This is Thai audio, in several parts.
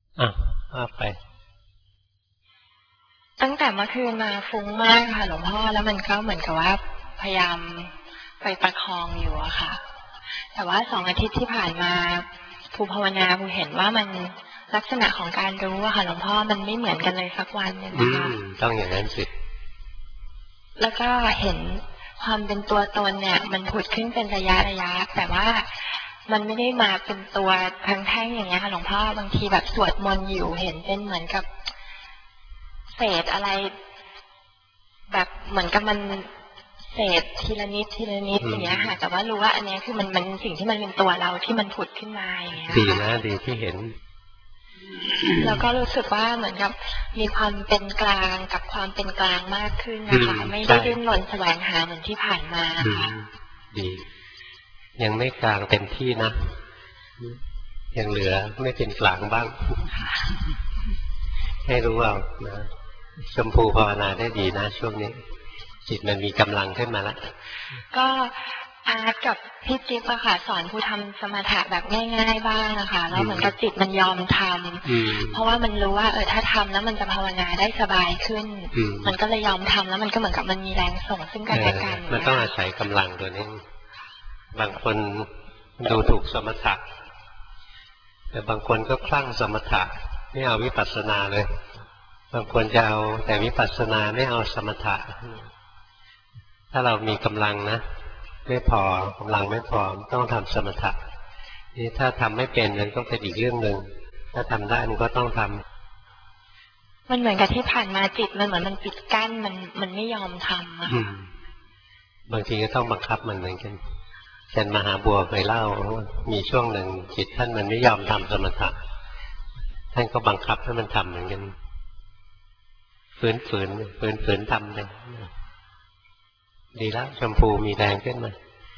ว่าไปตั้งแต่เมื่อคืนมาฟุ้งมากค่ะหลวงพ่อแล้วมันก็เหมือนกับว่าพยายามไปประคองอยู่อะค่ะแต่ว่า2 อาทิตย์ที่ผ่านมาภูภาวนาภูเห็นว่ามันลักษณะของการรู้อะค่ะหลวงพ่อมันไม่เหมือนกันเลยสักวันนึงนะคะต้องอย่างนั้นสิแล้วก็เห็นความเป็นตัวตนเนี่ยมันผุดขึ้นเป็นระยะแต่ว่ามันไม่ได้มาเป็นตัวทั้งแท่งอย่างเงี้ยค่ะหลวงพ่อบางทีแบบสวดมนต์อยู่เห็นเป็นเหมือนกับเศษอะไรแบบเหมือนกับมันเศษทีละนิดอย่างเงี้ยค่ะแต่ว่ารู้ว่าอันนี้คือมันสิ่งที่มันเป็นตัวเราที่มันผุดขึ้นมาอย่างเงี้ยดีนะดีที่เห็นแล้วก็รู้สึกว่าเหมือนกับมีความเป็นกลางกับความเป็นกลางมากขึ้นนะคะไม่ได้ดิ้นรนแสวงหาเหมือนที่ผ่านมาค่ะดียังไม่กลางเต็มที่นะยังเหลือไม่เป็นกลางบ้างให้รู้ว่านะชมพูภาวนาได้ดีนะช่วงนี้จิตมันมีกำลังขึ้นมาแล้วก็อาร์ตกับพี่จิ๊บอะค่ะสอนผู้ทำสมถะแบบง่ายๆบ้างนะคะแล้วเหมือนกับจิตมันยอมทำเพราะว่ามันรู้ว่าถ้าทำแล้วมันจะภาวนาได้สบายขึ้นมันก็เลยยอมทำแล้วมันก็เหมือนกับมันมีแรงส่งซึ่งกันและกันมันต้องอาศัยกำลังตัวนี้บางคนดูถูกสมถะแต่บางคนก็คลั่งสมถะไม่เอาวิปัสสนาเลยบางคนจะเอาแต่วิปัสสนาไม่เอาสมถะถ้าเรามีกำลังนะไม่พอกำลังไม่พอต้องทำสมถะนี่ถ้าทำไม่เป็นมันต้องเป็นอีกเรื่องหนึ่งถ้าทำได้มันก็ต้องทำมันเหมือนกับที่ผ่านมาจิตมันเหมือนมันปิดกั้นมันไม่ยอมทำอะบางทีก็ต้องบังคับมันเหมือนกันอาจารย์มหาบัวเคยเล่ามีช่วงหนึ่งจิตท่านมันไม่ยอมทำสมถะท่านก็บังคับให้มันทำเหมือนกันฝืนทำเลยดีแล้วชมพูมีแรงขึ้นมา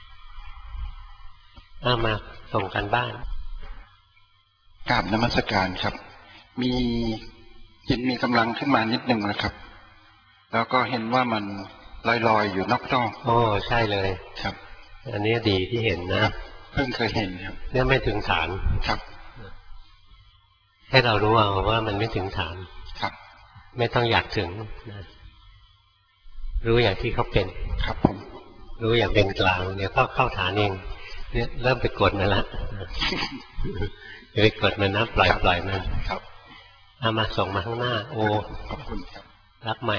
มาส่งกันบ้านกราบนมัสการครับมีจิตมีกำลังขึ้นมานิดนึงนะครับแล้วก็เห็นว่ามันลอยอยู่นอกโอ้ใช่เลยครับอันนี้ดีที่เห็นนะเพิ่งเคยเห็นครับเนี่ยไม่ถึงฐานครับให้เรารู้เอาว่ามันไม่ถึงฐานครับไม่ต้องอยากถึงนะรู้อย่างที่เขาเป็นครับผมรู้อย่างเป็นกลางเดี๋ยวเข้าฐานเองเนี่ยเริ่มไปกดมันละอย่าไปกดมันนะปล่อยมันครับเอามาส่งมาข้างหน้าโอขอบคุณครับรับใหม่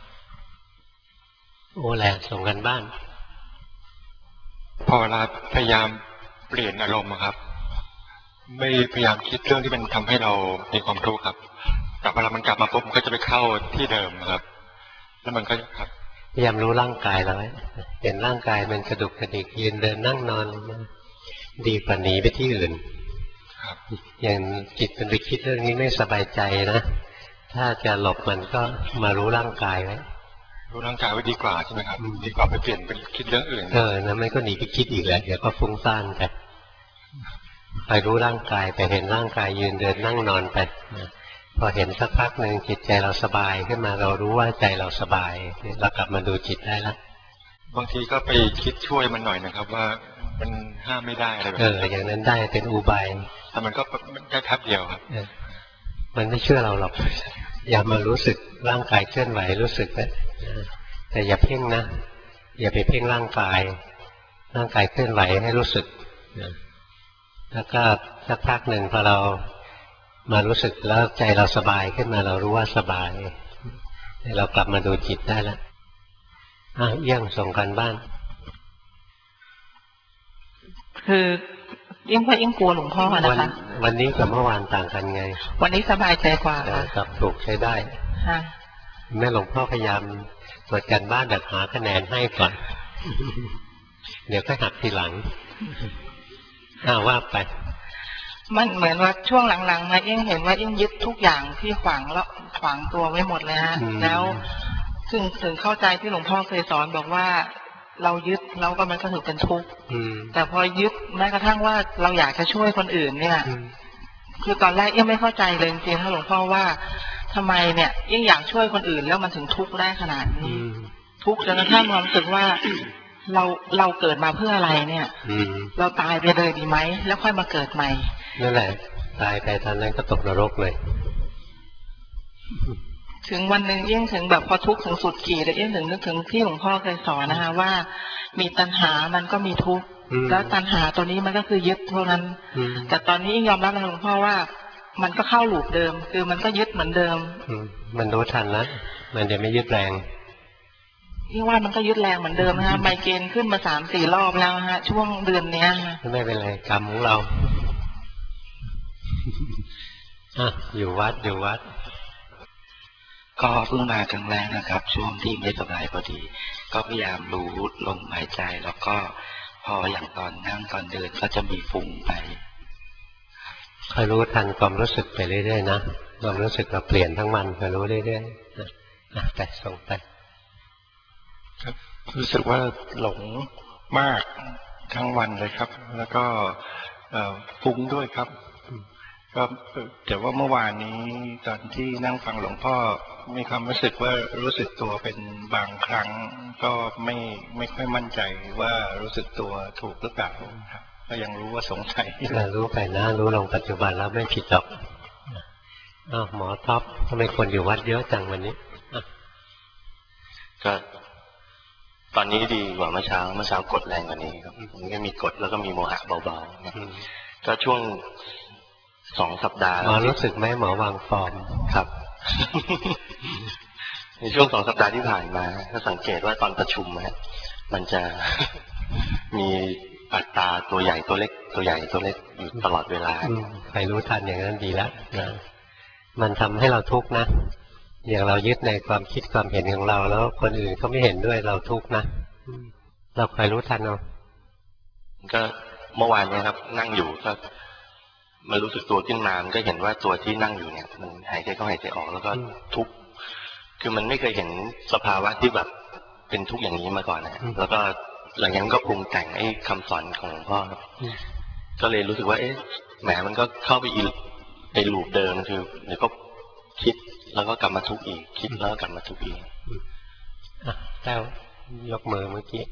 โอแหละส่งกันบ้านพอเราพยายามเปลี่ยนอารมณ์ครับไม่พยายามคิดเรื่องที่มันทำให้เรามีความทุกข์ครับแต่เวลามันกลับมาปุ๊บมันก็จะไปเข้าที่เดิมครับแล้วมันก็ครับพยายามรู้ร่างกายเราเห็นร่างกายมันกระดุกกระดิกยืนเดินนั่งนอนดีกว่าหนีไปที่อื่นอย่างจิตมันไปคิดเรื่องนี้ไม่สบายใจนะถ้าจะหลบมันก็มารู้ร่างกายไว้รู้ร่างกายไว้ดีกว่าใช่ไหมครับดีกว่าไปเปลี่ยนเป็นคิดเรื่องอื่นนะไม่ก็หนีไปคิดอีกแหละเดี๋ยวก็ฟุ้งซ่านไปรู้ร่างกายไปเห็นร่างกายยืนเดินนั่งนอนไปพอเห็นสักพักหนึ่งจิตใจเราสบายขึ้นมาเรารู้ว่าใจเราสบายเรากลับมาดูจิตได้แล้วบางทีก็ไปคิดช่วยมันหน่อยนะครับว่ามันห้ามไม่ได้อะไรแบบอย่างนั้นได้เป็นอุบายแต่มันก็แค่แป๊บเดียวครับมันไม่เชื่อเราหรอกอย่ามารู้สึกร่างกายเคลื่อนไหวรู้สึกแต่อย่าเพ่งนะอย่าไปเพ่งร่างกายเคลื่อนไหวให้รู้สึกแล้วก็สักพักหนึ่งพอเรามารู้สึกแล้วใจเราสบายขึ้นมาเรารู้ว่าสบายเรากลับมาดูจิตได้แล้วเยี่ยงส่งกันบ้านคือยิ่งว่ายิ่งกลัวหลวงพ่อนะคะวันนี้กับเมื่อวานต่างกันไงวันนี้สบายใจกว่าครับถูกใช้ได้แม่หลวงพ่อพยายามตรวจกันบ้านแบบหาคะแนนให้ก่อนเดี๋ยวก็หักทีหลังว่าไปมันเหมือนว่าช่วงหลังๆมายิ่งเห็นว่ายิ่งยึดทุกอย่างที่ขวางตัวไว้หมดเลยฮะแล้วถึงเข้าใจที่หลวงพ่อเคยสอนบอกว่าเรายึดแล้วก็มันก็ถือเป็นทุกข์แต่พอยึดแม้กระทั่งว่าเราอยากจะช่วยคนอื่นเนี่ยคือตอนแรกยังไม่เข้าใจเลยจริงๆถ้าหลวงพ่อว่าทำไมเนี่ยยิ่งอยากช่วยคนอื่นแล้วมันถึงทุกข์ได้ขนาดนี้ทุกข์จนกระทั่งความรู้สึกว่าเราเกิดมาเพื่ออะไรเนี่ยเราตายไปเลยดีไหมแล้วค่อยมาเกิดใหม่นั่นแหละตายไปตอนนั้นก็ตกนรกเลยถึงวันหนึ่งเอี้ยงถึงแบบพอทุกข์ถึงสุดขีดเลยเอี้ยงถึงนึกถึงที่หลวงพ่อเคยสอนนะคะว่ามีตัณหามันก็มีทุกข์แล้วตัณหาตัวนี้มันก็คือยึดเท่านั้นแต่ตอนนี้ยอมรับนะหลวงพ่อว่ามันก็เข้าลูปเดิมคือมันก็ยึดเหมือนเดิมมันรู้ทันแล้วมันจะไม่ยึดแรงที่ว่ามันก็ยึดแรงเหมือนเดิมนะฮะไมเกรนขึ้นมา3-4 รอบแล้วฮะช่วงเดือนเนี้ยไม่เป็นไรกรรมของเราอยู่วัดก็เพิ่งมาครั้งแรกนะครับช่วงที่ไม่สบายพอดีก็พยายามรู้ลมหายใจแล้วก็พออย่างตอนนั่งตอนเดินก็จะมีฟุ้งไปคอยรู้ทันความรู้สึกไปเรื่อยๆนะความรู้สึกเราเปลี่ยนทั้งวันคอยรู้เรื่อยๆแต่ส่งไปครับรู้สึกว่าหลงมากทั้งวันเลยครับแล้วก็ฟุ้งด้วยครับก็แต่ว่าเมื่อวานนี้ตอนที่นั่งฟังหลวงพ่อมีความรู้สึกว่ารู้สึกตัวเป็นบางครั้งก็ไม่ค่อยมั่นใจว่ารู้สึกตัวถูกหรือเปล่าครับก็ยังรู้ว่าสงสัยรู้ไปนะรู้ลงปัจจุบันแล้วไม่ผิดหรอกหมอท็อปทำไมคนอยู่วัดเยอะจังวันนี้ก็ตอนนี้ดีกว่าเมื่อเช้ากดแรงกว่านี้ครับมันก็มีกดแล้วก็มีโมหะเบาๆก็ช่วง2 สัปดาห์หมอรู้สึกไหมหมอวางฟอร์มครับในช่วง2 สัปดาห์ที่ผ่านมาก็สังเกตว่าตอนประชุมมันจะมีอัตราตัวใหญ่ตัวเล็กตัวใหญ่ตัวเล็กอยู่ตลอดเวลาใครรู้ทันอย่างนั้นดีแล้วนะมันทำให้เราทุกข์นะอย่างเรายึดในความคิดความเห็นของเราแล้วคนอื่นเขาไม่เห็นด้วยเราทุกข์นะเราใครรู้ทันเอาก็เมื่อวานนี้ครับนั่งอยู่ก็มันรู้สึกตัวขึ้นมามันก็เห็นว่าตัวที่นั่งอยู่เนี่ยมันหายใจเข้าหายใจออกแล้วก็ทุกข์คือมันไม่เคยเห็นสภาวะที่แบบเป็นทุกข์อย่างนี้มาก่อนนะแล้วก็หลังจากนั้นก็ปรุงแต่งไอ้คำสอนของหลวงพ่อครับก็เลยรู้สึกว่าแหมมันก็เข้าไปในลูปเดิมคือเดี๋ยวก็คิดแล้วก็กลับมาทุกข์อีกคิดแล้วก็กลับมาทุกข์อีกแต้วยกมือเมื่อกี้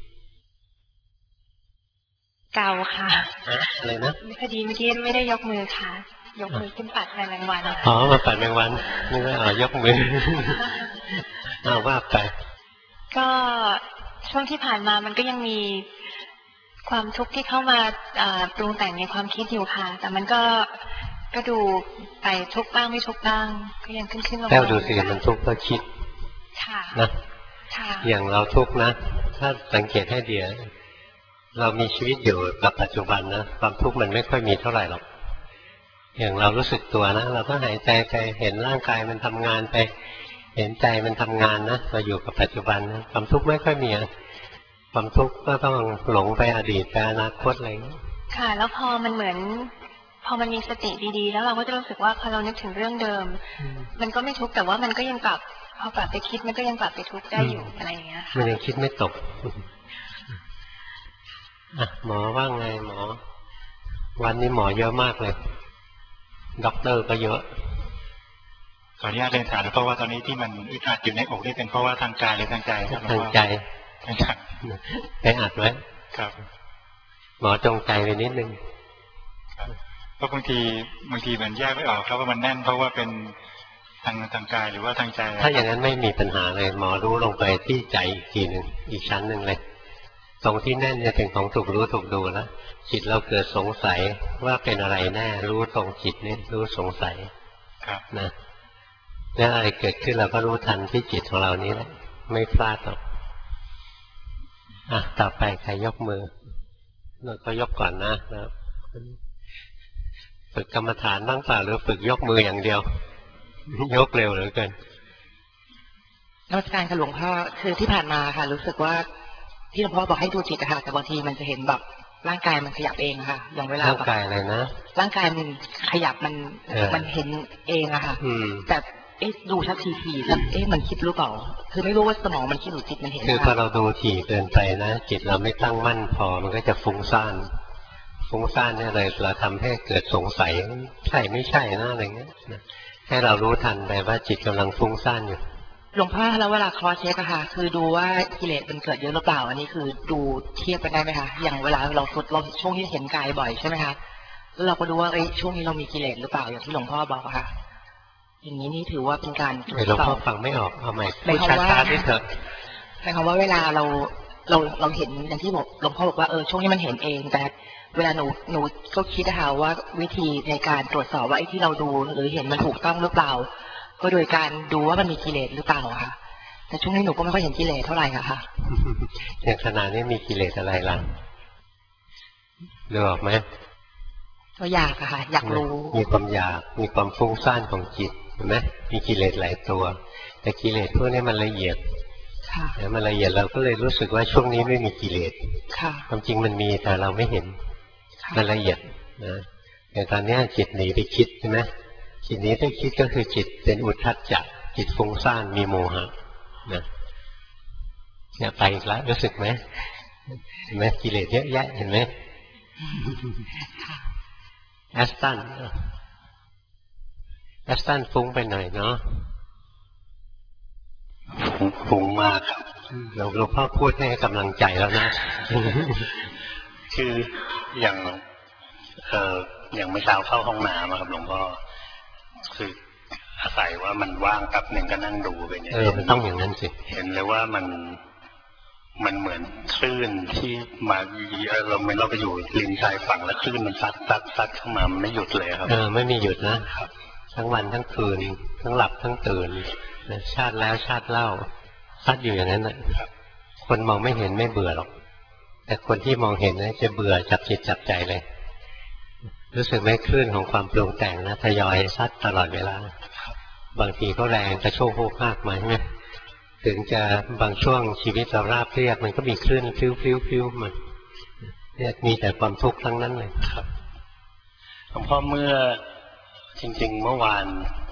เก่าค่ะอะไรนะพอดีเมื่อกี้ไม่ได้ยกมือค่ะยกมือขึ้นปัดแมงวันมาปัดแมงวันนึกว่ายกมือว่าไปก็ช่วงที่ผ่านมามันก็ยังมีความทุกข์ที่เข้ามาปรุงแต่งในความคิดอยู่ค่ะแต่มันก็ดูไปทุกข์บ้างไม่ทุกข์บ้างก็ยังขึ้นลงแล้วดูสิมันทุกข์เพราะคิดนะอย่างเราทุกข์นะถ้าสังเกตให้ดีเรามีชีวิตอยู่กับปัจจุบันนะความทุกข์มันไม่ค่อยมีเท่าไหร่หรอกอย่างเรารู้สึกตัวนะเราก็หายใจไปเห็นร่างกายมันทำงานไปเห็นใจมันทำงานนะเราอยู่กับปัจจุบันนะความทุกข์ไม่ค่อยมีความทุกข์ก็ต้องหลงไปอดีตไปอนาคตอะไรค่ะแล้วพอมันเหมือนพอมันมีสติดีๆแล้วเราก็จะรู้สึกว่าพอเรานึกถึงเรื่องเดิมมันก็ไม่ทุกข์แต่ว่ามันก็ยังกลับพอกลับไปคิดมันก็ยังกลับไปทุกข์ได้อยู่อะไรอย่างเงี้ยมันยังคิดไม่ตกหมอว่าไงหมอวันนี้หมอเยอะมากเลยด็อกเตอร์ก็เยอะขออนุญาตเรียนถามเพราะว่าตอนนี้ที่มันอึดอัดอยู่ในอกนี่เป็นเพราะว่าทางกายหรือทางใจครับทางใจไปอัดไว้ครับหมอจงใจไปนิดนึงเพราะบางทีมันแยกไม่ออกครับว่ามันแน่นเพราะว่าเป็นทางกายหรือว่าทางใจถ้าอย่างนั้นไม่มีปัญหาเลยหมอรู้ลงไปที่ใจอีกทีหนึ่งอีกชั้นหนึ่งเลยตรงที่แน่นเนี่ยเป็นของถูกรู้ถูกดูแล้วจิตเราเกิดสงสัยว่าเป็นอะไรแน่รู้ตรงจิตนี่รู้สงสัยนะแล้วอะไรเกิดขึ้นเราก็รู้ทันที่จิตของเรานี้แหละไม่พลาดหรอกต่อไปใครยกมือเราก็ยกก่อนนะฝึกกรรมฐานบ้างเปล่าหรือฝึกยกมืออย่างเดียวยกเร็วเหลือเกินนมัสการค่ะหลวงพ่อคือที่ผ่านมาค่ะรู้สึกว่าที่หลวงพ่อบอกให้ดูจิตค่ะแต่บางทีมันจะเห็นแบบร่างกายมันขยับเองค่ะอย่างเวลาร่างกายอะไรนะร่างกายมันขยับมันเห็นเองอะค่ะแต่ดูชัดทีแล้วมันคิดรู้เปล่าคือไม่รู้ว่าสมองมันคิดหรือจิตมันเห็นคือพอเราดูถี่เกินไปนะจิตเราไม่ตั้งมั่นพอมันก็จะฟุ้งซ่านเนี่ยเลยเราทำให้เกิดสงสัยใช่ไม่ใช่นะอะไรเงี้ยให้เรารู้ทันไปว่าจิตกำลังฟุ้งซ่านอยู่หลวงพ่อแล้วเวลาคอเช็คอะค่ะคือดูว่ากิเลสมันเกิดเยอะหรือเปล่าอันนี้คือดูเทียบกันได้ไหมคะอย่างเวลาเราช่วงที่เห็นกายบ่อยใช่ไหมคะแล้วเราก็ดูว่าช่วงนี้เรามีกิเลสหรือเปล่าอย่างที่หลวงพ่อบอกค่ะอย่างนี้นี่ถือว่าเป็นการตรวจหลวงสอพ่อบ ฟังไม่ออกเอาใหม่พูดหมายความว่าช้าๆนิดเถอะหมายความว่าเวลาเราเห็นอย่างที่บอกหลวงพ่อบอกว่าช่วงนี้มันเห็นเองแต่เวลาหนูก็คิดนะคะว่าวิธีในการตรวจสอบว่าไอ้ที่เราดูหรือเห็นมันถูกต้องหรือเปล่าก็โดยการดูว่ามันมีกิเลสหรือเปล่าค่ะแต่ช่วงนี้หนูก็ไม่ค่อยเห็นกิเลสเท่าไหร่ค่ะอย่างขณะนี้มีกิเลสอะไรล่ะดูออกไหมก็อยากอะค่ะอยากรู้มีความอยากมีความฟุ้งซ่านของจิตเห็นไหมมีกิเลสหลายตัวแต่กิเลสพวกนี้มันละเอียดมันละเอียดเราก็เลยรู้สึกว่าช่วงนี้ไม่มีกิเลสความจริงมันมีแต่เราไม่เห็นมันละเอียดนะอย่างตอนนี้จิตหนีไปคิดใช่ไหมจิตหนีไปคิดก็คือจิตเป็นอุทธัจจะจิตฟุ้งซ่านมีโมหะนะเนี่ยไปอีกแล้วรู้สึกไหมเห็นไหมกิเลสเยอะแยะเห็นไหมแอสตันฟุ้งไปหน่อยเนาะฟุ้งมากครับหลวงพ่อพูดให้กำลังใจแล้วนะคืออย่างเมื่อเช้าเข้าห้องน้ำครับหลวงพ่อคืออาศัยว่ามันว่างแป๊บหนึ่งก็นั่งดูไปเนี่ยมันต้องอย่างนั้นสิเห็นเลยว่ามันเหมือนคลื่นที่มาเราไปอยู่ริมชายฝั่งแล้วคลื่นมันซัดเข้ามาไม่หยุดเลยครับไม่มีหยุดนะครับทั้งวันทั้งคืนทั้งหลับทั้งตื่นชาติแล้วชาติเล่าซัดอยู่อย่างนั้นนะคนมองไม่เห็นไม่เบื่อหรอกแต่คนที่มองเห็นนะจะเบื่อจับจิตจับใจเลยรู้สึกไหมคลื่นของความปรุงแต่งนะทยอยซัดตลอดเวลาบางทีก็แรงกระโชกโหกหักมาใช่ไหมถึงจะบางช่วงชีวิตเราราบเรียบมันก็มีคลื่นฟิวมันเนี่ยมีแต่ความทุกข์ทั้งนั้นเลยครับหลวงพ่อเมื่อจริงๆเมื่อวาน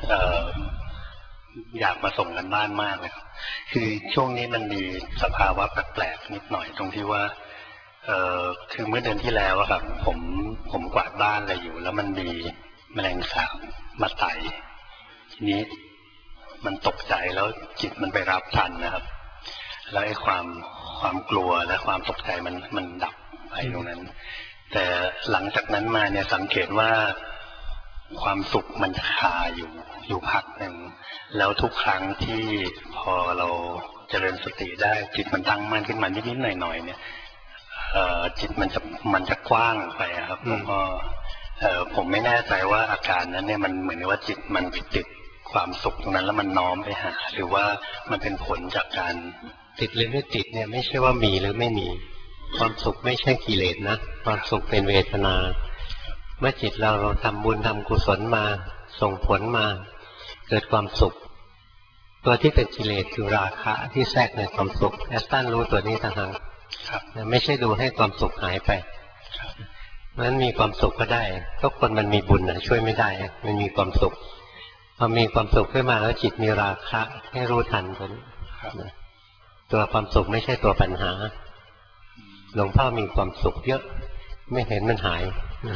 อยากมาส่งกันบ้านมากเลยครับคือช่วงนี้มันมีสภาวะแปลกๆนิดหน่อยตรงที่ว่าคือเมื่อเดือนที่แล้วครับผมกวาดบ้านอะไรอยู่แล้วมันมีแมลงสาบมาไต่ทีนี้มันตกใจแล้วจิตมันไปรับทันนะครับแล้วไอ้ความกลัวและความตกใจมันดับไปตรงนั้นแต่หลังจากนั้นมาเนี่ยสังเกตว่าความสุขมันคาอยู่พักหนึ่งแล้วทุกครั้งที่พอเราเจริญสติได้จิตมันตั้งมั่นขึ้นมานิดๆหน่อยๆเนี่ยจิตมันจะกว้างไปครับหลวงพ่อผมไม่แน่ใจว่าอาการนั้นเนี่ยมันเหมือนว่าจิตมันติดความสุขตรงนั้นแล้วมันน้อมไปหาหรือว่ามันเป็นผลจากการติดหรือไม่ติดเนี่ยไม่ใช่ว่ามีหรือไม่มีความสุขไม่ใช่กิเลสนะความสุขเป็นเวทนาเมื่อจิตเราทำบุญทำกุศลมาส่งผลมาเกิดความสุขตัวที่เป็นกิเลสคือราคะที่แทรกในความสุขแอสตันรู้ตัวนี้ต่างหากไม่ใช่ดูให้ความสุขหายไปเพราะฉะนั้นมีความสุขก็ได้ทุกคนมันมีบุญนะช่วยไม่ได้มันมีความสุขพอมีความสุขขึ้นมาแล้วจิตมีราคะให้รู้ทันตัวความสุขไม่ใช่ตัวปัญหาหลวงพ่อมีความสุขเยอะไม่เห็นมันหาย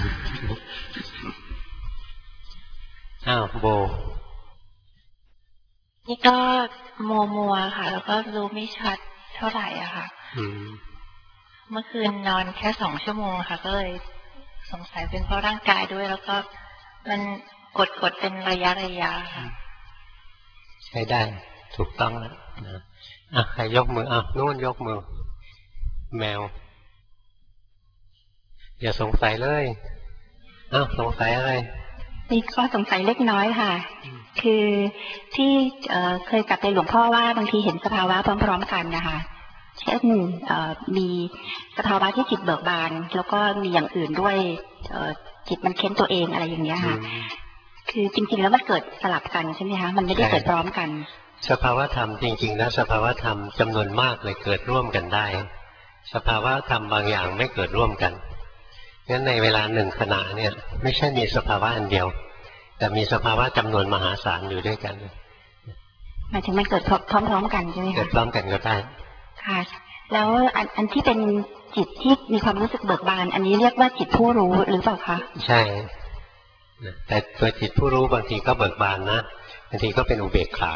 อ้าวโบนี่ก็มัวค่ะแล้วก็รู้ไม่ชัดเท่าไหร่อะค่ะเมื่อคืนนอนแค่2 ชั่วโมงค่ะก็เลยสงสัยเป็นเพราะร่างกายด้วยแล้วก็มันกดเป็นระยะค่ะใช้ได้ถูกต้องแล้วนะใครยกมือนู่นยกมือแมวอย่าสงสัยเลยสงสัยอะไรนี่ก็สงสัยเล็กน้อยค่ะคือที่เคยกลับไปหลวงพ่อว่าบางทีเห็นสภาวะพร้อมๆกันนะคะเช่นมีสภาวะที่จิตเบิกบานแล้วก็มีอย่างอื่นด้วยจิตมันเค้นตัวเองอะไรอย่างเงี้ยค่ะคือจริงๆแล้วมันเกิดสลับกันใช่ไหมคะมันไม่ได้เกิดพร้อมกันสภาวะธรรมจริงๆนะสภาวะธรรมจำนวนมากเลยเกิดร่วมกันได้สภาวะธรรมบางอย่างไม่เกิดร่วมกันงั้นในเวลาหนึ่งขณะเนี่ยไม่ใช่มีสภาวะอันเดียวแต่มีสภาวะจำนวนมหาศาลอยู่ด้วยกันหมายถึงมันเกิดพร้อมๆกันใช่ไหมคะเกิดพร้อมกันก็ได้ค่ะแล้วอันที่เป็นจิตที่มีความรู้สึกเบิกบานอันนี้เรียกว่าจิตผู้รู้หรือเปล่าคะใช่แต่ตัวจิตผู้รู้บางทีก็เบิกบานนะบางทีก็เป็นอุเบกขา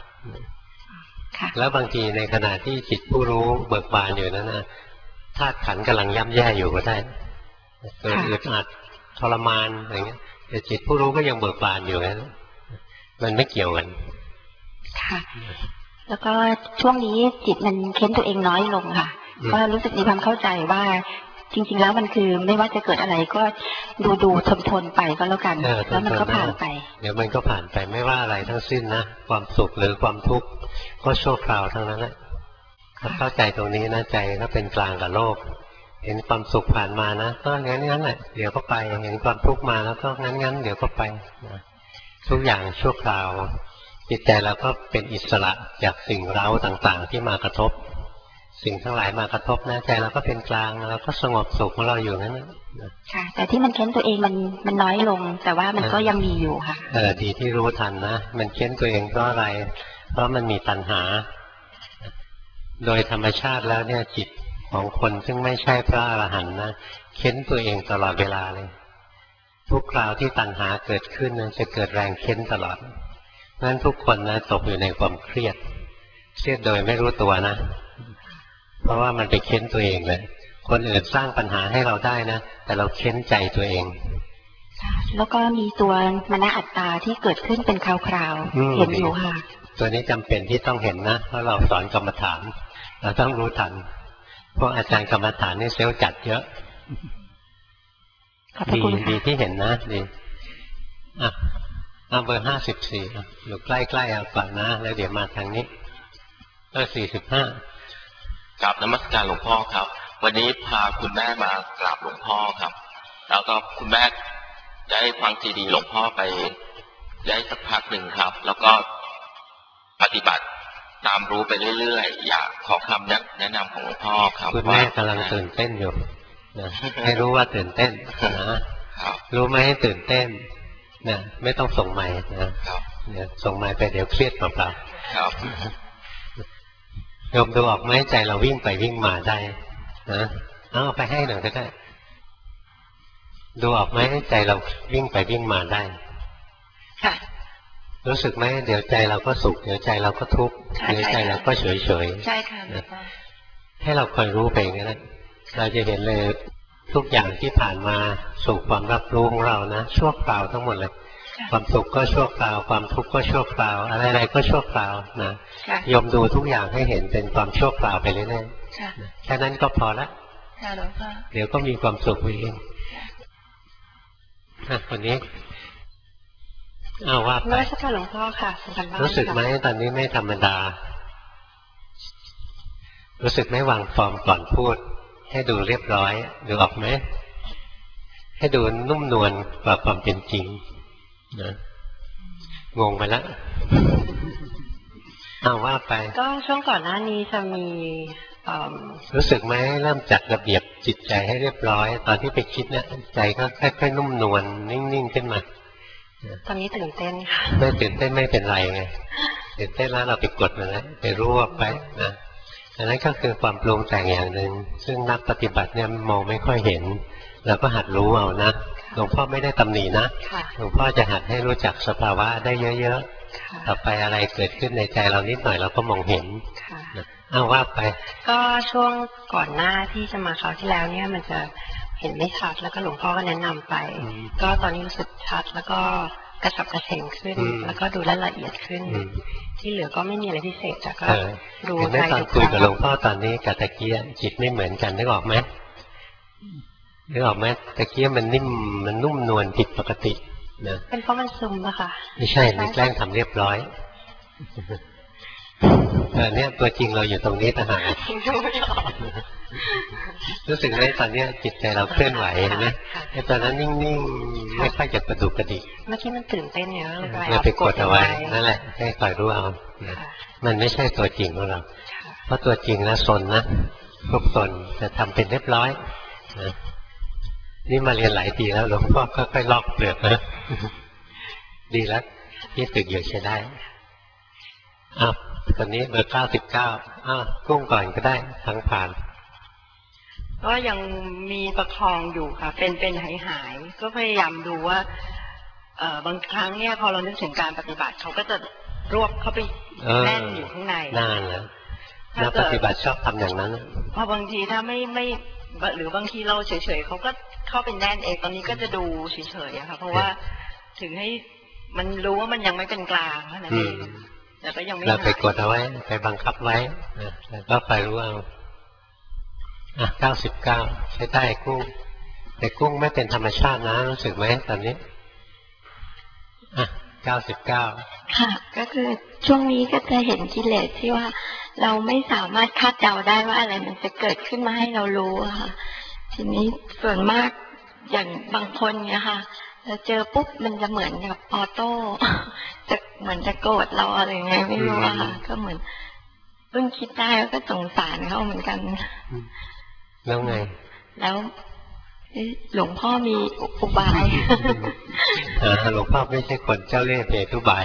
แล้วบางทีในขณะที่จิตผู้รู้เบิกบานอยู่นั้นนะธาตุขันธ์กำลังย่ำแย่อยู่ก็ได้เกิดอึดอัดทรมานอะไรเงี้ยแต่จิตผู้รู้ก็ยังเบิกบานอยู่นะมันไม่เกี่ยวกันค่ะแล้วก็ช่วงนี้จิตมันเค้นตัวเองน้อยลงค่ะก็รู้สึกมีความเข้าใจว่าจริงๆแล้วมันคือไม่ว่าจะเกิดอะไรก็ดูทนไปก็แล้วกันแล้วมันก็ผ่านไปเดี๋ยวมันก็ผ่านไปไม่ว่าอะไรทั้งสิ้นนะความสุขหรือความทุกข์ก็ชั่วคราวทั้งนั้นแหละถ้าเข้าใจตรงนี้นะใจก็เป็นกลางกับโลกเห็นความสุขผ่านมานะก็งั้นแหละเดี๋ยวก็ไปเห็นความทุกข์มาแล้วก็งั้นเดี๋ยวก็ไปนะทุกอย่างชั่วคราวจิตใจเราก็เป็นอิสระจากสิ่งเร้าต่างๆที่มากระทบสิ่งทั้งหลายมากระทบนะใจเราก็เป็นกลางเราก็สงบสุขของเราอยู่นั้นนะค่ะแต่ที่มันเค้นตัวเองมันน้อยลงแต่ว่ามันก็ยังมีอยู่ค่ะดีที่รู้ทันนะมันเค้นตัวเองเพราะอะไรเพราะมันมีตัณหาโดยธรรมชาติแล้วเนี่ยจิตของคนซึ่งไม่ใช่พระอรหันต์นะเค้นตัวเองตลอดเวลาเลยทุกคราวที่ตัณหาเกิดขึ้นนะจะเกิดแรงเค้นตลอดงั้นทุกคนนะตกอยู่ในความเครียดโดยไม่รู้ตัวนะเพราะว่ามันไปเค้นตัวเองเลยคนอื่นสร้างปัญหาให้เราได้นะแต่เราเค้นใจตัวเองแล้วก็มีตัวมนอัตตาที่เกิดขึ้นเป็นคราวๆเห็นอยู่ค่ะตัวนี้จำเป็นที่ต้องเห็นนะเพราะเราสอนกรรมฐานเราต้องรู้ทันเพราะอาจารย์กรรมฐานนี่เซลล์จัดเยอะดีที่เห็นนะดีเอาเบอร์54อยู่ใกล้ๆเอาก่อนนะแล้วเดี๋ยวมาทางนี้45 กราบนมัสการหลวงพ่อครับวันนี้พาคุณแม่มากราบหลวงพ่อครับแล้วก็คุณแม่ได้ฟังซีดีหลวงพ่อไปได้สักพักหนึ่งครับแล้วก็ปฏิบัติตามรู้ไปเรื่อยๆอยากขอคำแนะนำของหลวงพ่อครับคุณแม่กำลังตื่นเต้นอยู่นะให้รู้ว่าตื่นเต้นนะรู้ไหมให้ตื่นเต้นนะไม่ต้องส่งไมค์นะเนี่ยส่งไมค์ไปเดี๋ยวเครียดเปล่าๆโยมดูออกไหมใจเราวิ่งไปวิ่งมาได้นะเอาไปให้หน่อยก็ได้ดูออกไหมใจเราวิ่งไปวิ่งมาได้ค่ะรู้สึกไหมเดี๋ยวใจเราก็สุขเดี๋ยวใจเราก็ทุกข์เดี๋ยวใจเราก็เฉยเฉยใช่ค่ะให้เราคอยรู้ไปอย่างนั้นเราจะเห็นเลยทุกอย่างที่ผ่านมาสู่ความรับรู้ของเรานะชั่วคราวทั้งหมดเลยความสุขก็ชั่วคราวความทุกข์ก็ชั่วคราวอะไรๆก็ชั่วคราวนะยมดูทุกอย่างให้เห็นเป็นความชั่วคราวไปเรื่อยๆแค่นั้นก็พอละเดี๋ยวก็มีความสุขเองคนนี้ว่าไปหลวงพ่อค่ะรู้สึกไหมตอนนี้ไม่ธรรมดารู้สึกไม่วางฟอร์มก่อนพูดให้ดูเรียบร้อยดูออกไหมให้ดูนุ่มนวลกว่าความเป็นจริงนะงงไปแล้วว่าไปก็ช่วงก่อนหน้านี้จะมีรู้สึกไหมเริ่มจัดระเบียบจิตใจให้เรียบร้อยตอนที่ไปคิดเนี่ยใจก็ค่อยๆนุ่มนวลนิ่งๆขึ้นมาตอนนี้ตื่นเต้นค่ะไม่ตื่นเต้นไม่เป็นไรไงตื่นเต้นแล้วเราไปกดมันแล้วไปรวบไปนะอันนั้นก็คือความปรุงแต่งอย่างหนึ่งซึ่งนักปฏิบัติเนี่ยมองไม่ค่อยเห็นเราก็หัดรู้เอานะหลวงพ่อไม่ได้ตำหนินะหลวงพ่อจะหัดให้รู้จักสภาวะได้เยอะๆต่อไปอะไรเกิดขึ้นในใจเรานิดหน่อยเราก็มองเห็นว่าไปก็ช่วงก่อนหน้าที่จะมาคราวที่แล้วเนี่ยมันจะเห็นไม่ชัดแล้วก็หลวงพ่อก็แนะนำไปก็ตอนนี้รู้สึกชัดแล้วก็กระฉับกระเฉงขึ้นแล้วก็ดูละเอียดขึ้นที่เหลือก็ไม่มีอะไรพิเศษแต่ก็ดูใจตอนคุยกับหลวงพ่อตอนนี้กับตะเกียจิตไม่เหมือนกันนึกออกไหมตะเกียมันนิ่มมันนุ่มนวลผิดปกตินะเป็นเพราะมันซึมอะค่ะไม่ใช่มันแกล้งทำเรียบร้อยเนี่ยตัวจริงเราอยู่ตรงนี้ต่างหากรู้สึกไหมตอนนี้จิตใจเราเคลื่อนไหวนะแต่ตอนนั้นนิ่งๆไม่ค่อยจะกระดุกกระดิกเมื่อกี้มันตื่นเต้นเยอะเราไปกดเอาไว้นั่นแหละให้คอยรู้เอามันไม่ใช่ตัวจริงของเราเพราะตัวจริงนะซนนะพวกซนจะทำเป็นเรียบร้อยนะนี่มาเรียนหลายปีแล้วหลวงพ่อค่อยๆลอกเปลือกนะดีแล้วที่ตึกอยู่ใช้ได้ตอนนี้เบอร์99กุ้งก่อนก็ได้ทั้งผ่านก็ยังมีประคองอยู่ค่ะเป็นหายก็พยายามดูว่าบางครั้งเนี่ยพอเรานึกถึงการปฏิบัติเขาก็จะรวบเข้าไปแน่นอยู่ข้างในนั่นแหละนักปฏิบัติชอบทำอย่างนั้นพอบางทีถ้าไม่หรือบางทีเราเฉยๆเขาก็เข้าเป็นแน่นเองตอนนี้ก็จะดูเฉยๆอะค่ะเพราะว่าถึงให้มันรู้ว่ามันยังไม่เป็นกลางเท่านั้นเองแต่ก็ยังไม่เราไปกดเอาไว้ไปบังคับไว้แล้วก็ไปรู้เอา99ใช้ได้กุ้งแต่กุ้งไม่เป็นธรรมชาตินะรู้สึกไหมตอนนี้99 ค่ะก็คือช่วงนี้ก็จะเห็นกิเลสที่ว่าเราไม่สามารถคาดเดาได้ว่าอะไรมันจะเกิดขึ้นมาให้เรารู้อะค่ะทีนี้ส่วนมากอย่างบางคนเนี่ยค่ะเราเจอปุ๊บมันจะเหมือนกับออโต้จะเหมือนจะโกรธเราอะไรไงไม่รู้อะค่ะก็เหมือนเพิ่งคิดได้แล้วก็สงสารเขาเหมือนกันแล้วไงแล้วหลวงพ่อมีอุบายหลวงพ่อไม่ใช่คนเจ้าเล่ห์เพทุบาย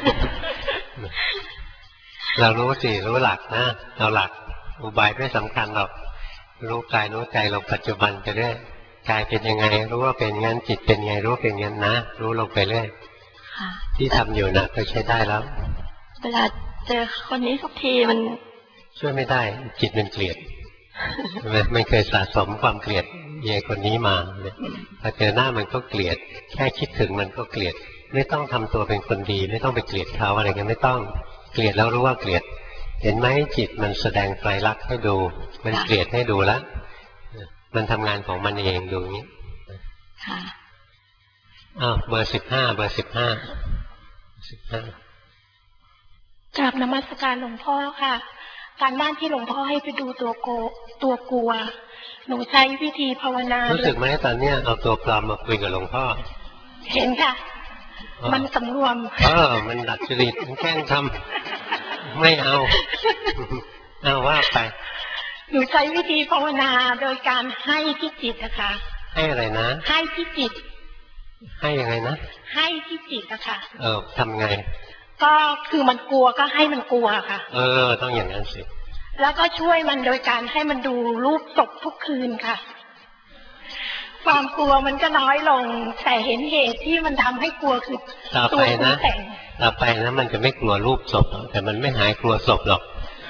เรารู้สิรู้หลักนะเอาหลักอุบายไม่สำคัญหรอกรู้กายรู้ใจลงปัจจุบันไปเรื่อยกายเป็นยังไงรู้ว่าเป็นงั้นจิตเป็นไงรู้เป็นงั้นนะรู้ลงไปเรื่อยที่ทำอยู่นะก็ใช้ได้แล้วเวลาเจอคนนี้สักทีมันช่วยไม่ได้จิตมันเกลียดไม่เคยสะสมความเกลียดเย่คนนี้มาพอเจอหน้ามันก็เกลียดแค่คิดถึงมันก็เกลียดไม่ต้องทำตัวเป็นคนดีไม่ต้องไปเกลียดเขาอะไรกันไม่ต้องเกลียดแล้วรู้ว่าเกลียดเห็นไหมจิตมันแสดงไตรลักษณ์ให้ดูมันเกลียดให้ดูแล้วมันทำงานของมันเองดูอย่างนี้เบอร์15 กราบนมัสการหลวงพ่อค่ะการบ้านที่หลวงพ่อให้ไปดูตัวกลัวหนูใช้วิธีภาวนารู้สึกไหมตอนเนี้ยเอาตัวปลอมมาคุยกับหลวงพ่อเห็นค่ะมันสำรวมมันดัดจริตมันแกล้งทำไม่เอาว่าไปหนูใช้วิธีภาวนาโดยการให้ที่จิตนะคะให้อะไรนะให้ที่จิตให้ยังไงนะให้ที่จิตนะคะทำไงก็คือมันกลัวก็ให้มันกลัวค่ะต้องอย่างนั้นสิแล้วก็ช่วยมันโดยการให้มันดูรูปศพทุกคืนค่ะความกลัวมันก็น้อยลงแต่เห็นเหตุที่มันทำให้กลัวคือตัวปรุงแต่งต่อไปนะมันจะไม่กลัวรูปศพแต่มันไม่หายกลัวศพหรอก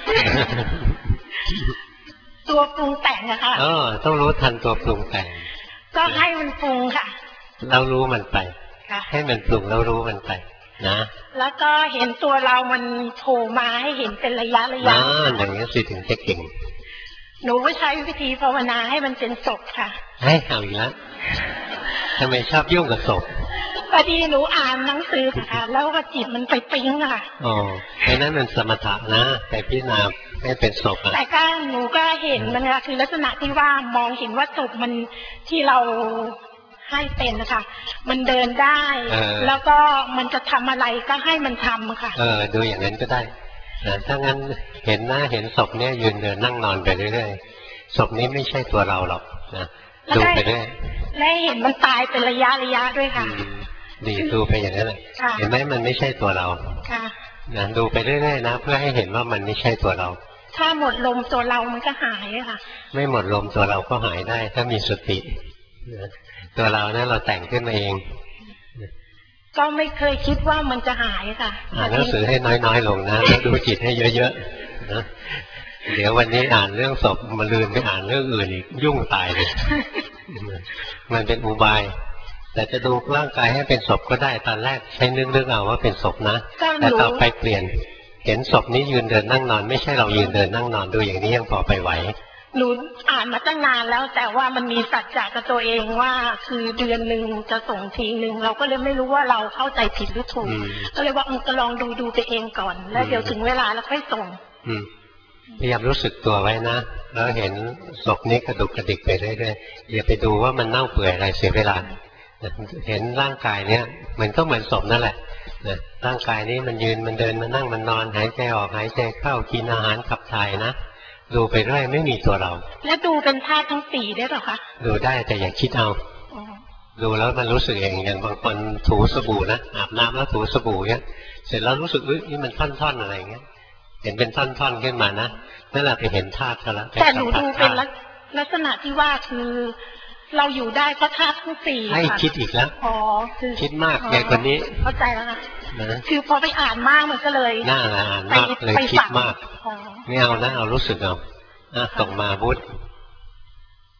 ตัวปรุงแต่งอะค่ะต้องรู้ทันตัวปรุงแต่งก็ให้มันปรุงค่ะเรารู้มันไปให้มันปรุงแล้วรู้มันไปนะแล้วก็เห็นตัวเรามันโผล่มาให้เห็นเป็นระยะอย่างนี้สิถึงจะเก่งหนูก็ใช้วิธีภาวนาให้มันเป็นศพค่ะให้เอาอีกแล้วทำไมชอบยุ่งกับศพพอดีหนูอ่านหนังสือค่ะแล้วก็จิตมันไปปิ๊งค่ะไอ้นั้นมันสมถะนะแต่พิจารณาให้เป็นศพแต่ก็หนูก็เห็นมันค่ะคือลักษณะที่ว่ามองเห็นว่าศพมันที่เราให้เป็นนะคะมันเดินได้แล้วก็มันจะทำอะไรก็ให้มันทำค่ะดูอย่างนั้นก็ได้ถ้างั้นเห็นหน้าเห็นศพเนี้ยยืนเดินนั่งนอนไปเรื่อยๆศพนี้ไม่ใช่ตัวเราหรอกนะดูไปเรื่อยและเห็นมันตายเป็นระยะด้วยค่ะดีดูไปอย่างนั้นเลยเห็นไหมมันไม่ใช่ตัวเรานะดูไปเรื่อยๆนะเพื่อให้เห็นว่ามันไม่ใช่ตัวเราถ้าหมดลมตัวเรามันก็หายค่ะไม่หมดลมตัวเราก็หายได้ถ้ามีสติตัวเราเนี่ยเราแต่งขึ้นมาเองก็ไม่เคยคิดว่ามันจะหายค่ะอ่านหนังสือให้น้อยๆลงนะแล้วดูจิตให้เยอะๆนะเดี๋ยววันนี้อ่านเรื่องศพมาลืมไปอ่านเรื่องอื่นอีกยุ่งตายเลยมันเป็นอุบายแต่จะดูร่างกายให้เป็นศพก็ได้ตอนแรกใช้นึกเอาว่าเป็นศพนะแต่ต่อไปเปลี่ยนเห็นศพนี้ยืนเดินนั่งนอนไม่ใช่เรายืนเดินนั่งนอนดูอย่างนี้ยังพอไปไหวหนูอ่านมาตั้งนานแล้วแต่ว่ามันมีสัจจะกับตัวเองว่าคือเดือนหนึ่งจะส่งทีหนึ่งเราก็เลยไม่รู้ว่าเราเข้าใจผิดหรือถูกก็เลยว่าก็ลองดูไปเองก่อนแล้วเดี๋ยวถึงเวลาแล้วค่อยส่งพยายามรู้สึกตัวไว้นะแล้วเห็นศพนี้กระดุกกระดิกไปเรื่อยๆอย่าไปดูว่ามันเน่าเปื่อยอะไรเสียเวลาเห็นร่างกายเนี้ยมันก็เหมือนศพนั่นแหละร่างกายนี้มันยืนมันเดินมันนั่งมันนอนหายใจออกหายใจเข้ากินอาหารขับถ่ายนะดูไปเรื่อยไม่มีตัวเราแล้วดูเป็นธาตุทั้งสี่ได้หรอคะดูได้แต่อย่าคิดเอาดูแล้วมันรู้สึกเองอย่างบางคนถูสบู่นะอาบน้ำแล้วถูสบู่เนี้ยเสร็จแล้วรู้สึกนี่มันท่อนๆอะไรเงี้ยเห็นเป็นท่อนๆขึ้นมานะนั่นแหละไปเห็นธาตุเขาแล้วแต่หนูดูเป็นลักษณะที่ว่าคือเราอยู่ได้เพราะธาตุทั้งสี่ให้คิดอีกแล้วคือคิดมากใหญ่กว่านี้เข้าใจแล้วค่ะคือพอไปอ่านมากมันก็เลยน่าอ่านมากเลยคิดมากไม่เอานะเอารู้สึกเอาส่งมาพุทธ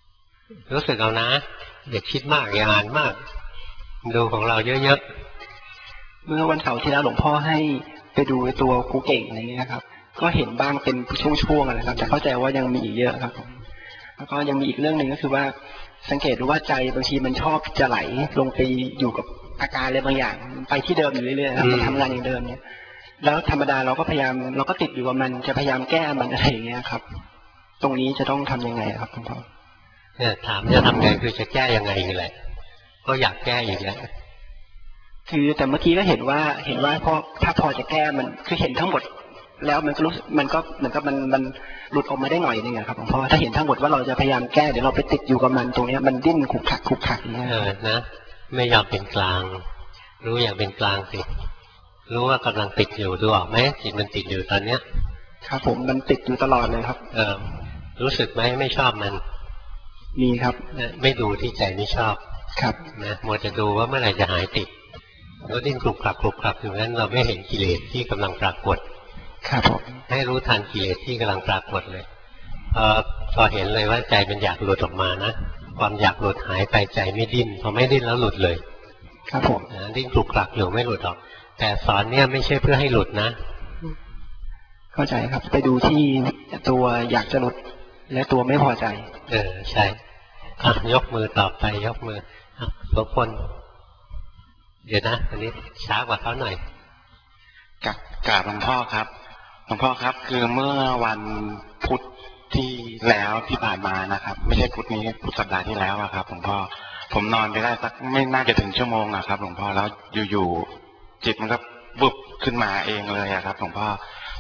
รู้สึกเอานะอย่าคิดมากอย่าอ่านมากดูของเราเยอะๆเมื่อวันเสาร์ที่แล้วหลวงพ่อให้ไปดูตัวครูเก่งอะไรเงี้ยครับก็เห็นบ้างเป็นช่วงๆนะครับแต่เข้าใจว่ายังมีอีกเยอะครับแล้วก็ยังมีอีกเรื่องหนึ่งก็คือว่าสังเกตดูว่าใจบางทีมันชอบจะไหลลงไปอยู่กับอาการอะไรบางอย่างไปที่เดิมอยู่เรื่อยๆครับมันทำงานอย่างเดิมเนี่ยแล้วธรรมดาเราก็พยายามเราก็ติดอยู่กับมันจะพยายามแก้มันอะไรอย่างเงี้ยครับตรงนี้จะต้องทำยังไงครับหลวงพ่อเนี่ยถามจะทำไงคือจะแก้ยังไงอยู่แหละก็อยากแก้อีกแล้วคือแต่เมื่อกี้ก็เห็นว่าถ้าพอจะแก้มันคือเห็นทั้งหมดแล้วมันก็รู้มันก็เหมือนกับมันหลุดออกมาได้หน่อยนึงครับหลวงพ่อถ้าเห็นทั้งหมดว่าเราจะพยายามแก้เดี๋ยวเราไปติดอยู่กับมันตรงนี้มันดิ้นขุกขักอย่างเงี้ยนะไม่ยอมเป็นกลางรู้อย่างเป็นกลางสิรู้ว่ากำลังติดอยู่ดูออกไหมจิตมันติดอยู่ตอนเนี้ยครับผมมันติดอยู่ตลอดเลยครับรู้สึกไหมไม่ชอบมันมีครับไม่ดูที่ใจไม่ชอบครับนะมัวจะดูว่าเมื่อไหร่จะหายติดแล้วดิ้นคลุกคลักอยู่นั้นเราไม่เห็นกิเลสที่กำลังปรากฏครับผมให้รู้ทันกิเลสที่กำลังปรากฏเลยพอเห็นเลยว่าใจมันอยากหลุดออกมานะความอยากหลุดหายไปใจไม่ดิ้นพอไม่ดิ้นแล้วหลุดเลยครับผมดิ้นคลุกคลักอยู่ไม่หลุดออกแต่สอนเนี่ยไม่ใช่เพื่อให้หลุดนะเข้าใจครับไปดูที่ตัวอยากจะหลุดและตัวไม่พอใจใช่ยกมือต่อไปยกมือทุกคนเดี๋ยวนะอันนี้ช้ากว่าเขาหน่อยกราบหลวงพ่อครับหลวงพ่อครับคือเมื่อวันพุธที่แล้วที่ผ่านมานะครับไม่ใช่พุธนี้พุธสัปดาห์ที่แล้วครับหลวงพ่อผมนอนไปได้สักไม่น่าจะถึงชั่วโมงครับหลวงพ่อแล้วอยู่ๆจิตมันก็บุบขึ้นมาเองเลยครับหลวงพ่อ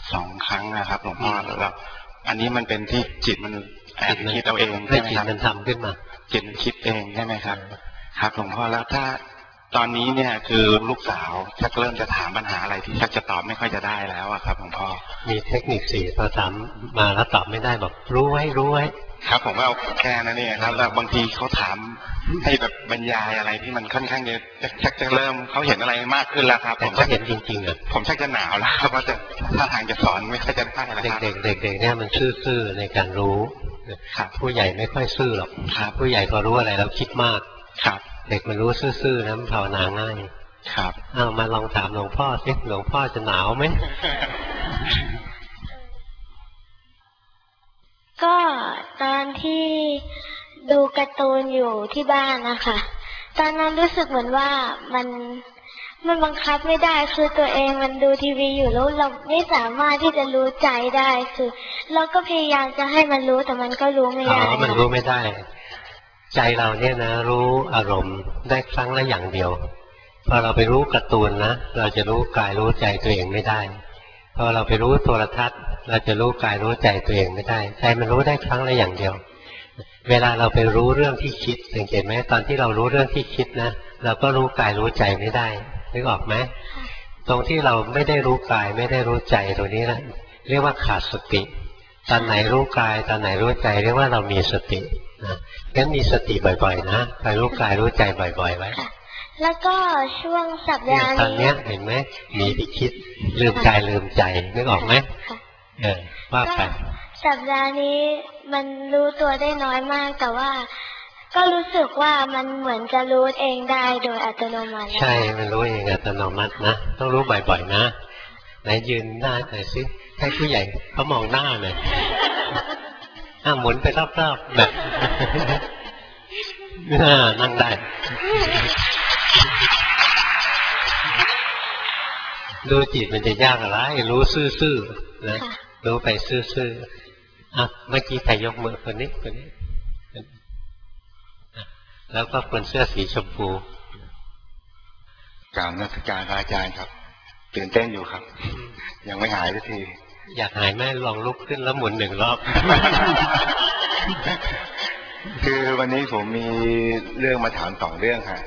2 ครั้งนะครับหลวงพ่อแล้วอันนี้มันเป็นที่จิตมันคิดเอาเองใช่ไหมครับมันทำขึ้นมาจิตคิดเองใช่ไหมครับครับหลวงพ่อแล้วถ้าตอนนี้เนี่ยคือลูกสาวชักเริ่มจะถามปัญหาอะไรที่ชักจะตอบไม่ค่อยจะได้แล้วครับหลวงพ่อมีเทคนิค4พอถามมาแล้วตอบไม่ได้บอกรู้ไว้ครับผมว่าเอาแค่นั้นเองครับแล้วบางทีเขาถามให้แบบบรรยายอะไรที่มันค่อนข้างชักจะเริ่มเขาเห็นอะไรมากขึ้นแล้วครับผมก็เห็นจริงๆผมชักจะหนาวแล้วครับว่าจะถ้าทางจะสอนไม่ค่อยจะได้แล้วครับเด็กเนี่ยมันซื่อๆในการรู้ผู้ใหญ่ไม่ค่อยซื่อหรอกผู้ใหญ่พอรู้อะไรแล้วคิดมากครับเด็กมันรู้ซื่อๆนะมันภาวนาง่ายครับมาลองถามหลวงพ่อสิหลวงพ่อจะหนาวไหมก็ตอนที่ดูการ์ตูนอยู่ที่บ้านนะคะตอนนั้นรู้สึกเหมือนว่ามันบังคับไม่ได้คือตัวเองมันดูทีวีอยู่แล้วเราไม่สามารถที่จะรู้ใจได้คือเราก็พยายามจะให้มันรู้แต่มันก็รู้ไม่ได้มันรู้ไม่ได้ใจเราเนี่ยนะรู้อารมณ์ได้ครั้งละอย่างเดียวพอเราไปรู้การ์ตูนนะเราจะรู้กายรู้ใจตัวเองไม่ได้พอเราไปรู้โทรทัศน์เราจะรู้กายรู้ใจตัวเองไม่ได้ใจมันรู้ได้ครั้งละอย่างเดียวเวลาเราไปรู้เรื่องที่คิดสังเกตไหมตอนที่เรารู้เรื่องที่คิดนะเราก็รู้กายรู้ใจไม่ได้นึกออกไหมตรงที่เราไม่ได้รู้กายไม่ได้รู้ใจตรงนี้นะเรียกว่าขาดสติตอนไหนรู้กายตอนไหนรู้ใจเรียกว่าเรามีสตินะงั้นมีสติบ่อยๆนะคอยรู้กายรู้ใจบ่อยๆไว้แล้วก็ช่วงสัปดาห์นี้ตอนนี้เห็นไหมมีไปคิดลืมกายลืมใจนึกออกไหมว่าไปสัปดาห์นี้มันรู้ตัวได้น้อยมากแต่ว่าก็รู้สึกว่ามันเหมือนจะรู้เองได้โดยอัตโนมัติใช่มันรู้เองอัตโนมัตินะต้องรู้บ่อยๆนะไหนยืนหน้าหน่อยสิให้ผู้ใหญ่เขามองหน้าหน่อยหมุนไปรอบๆแบบนั่งได้ดูจิตมันจะยากอะไรรู้ซื่อๆนะรู้ไปซื่อๆเมื่อกี้ใครยกมือคนนี้แล้วก็คนเสื้อสีชมพูกราบนมัสการอาจารย์ครับตื่นเต้นอยู่ครับยังไม่หายสักทีอยากหายแม่ลองลุกขึ้นแล้วหมุน1 รอบคือวันนี้ผมมีเรื่องมาถาม2 เรื่องค่ะ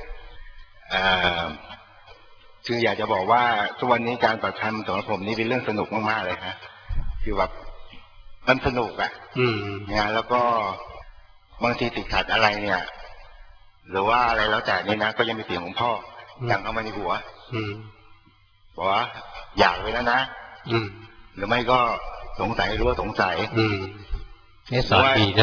คืออยากจะบอกว่าทุกวันนี้การปฏิบัติธรรมสำหรับผมนี่เป็นเรื่องสนุกมากๆเลยฮะคือแบบมันสนุกงานแล้วก็บางทีติดขัดอะไรเนี่ยหรือว่าอะไรแล้วแต่นี่นะก็ยังมีเสียงของพ่อดังเข้ามาในหัวบอกว่าอยากไปแล้วนะหรือไม่ก็สงสัยรู้ว่าสงสัยนี่สอนดีนะ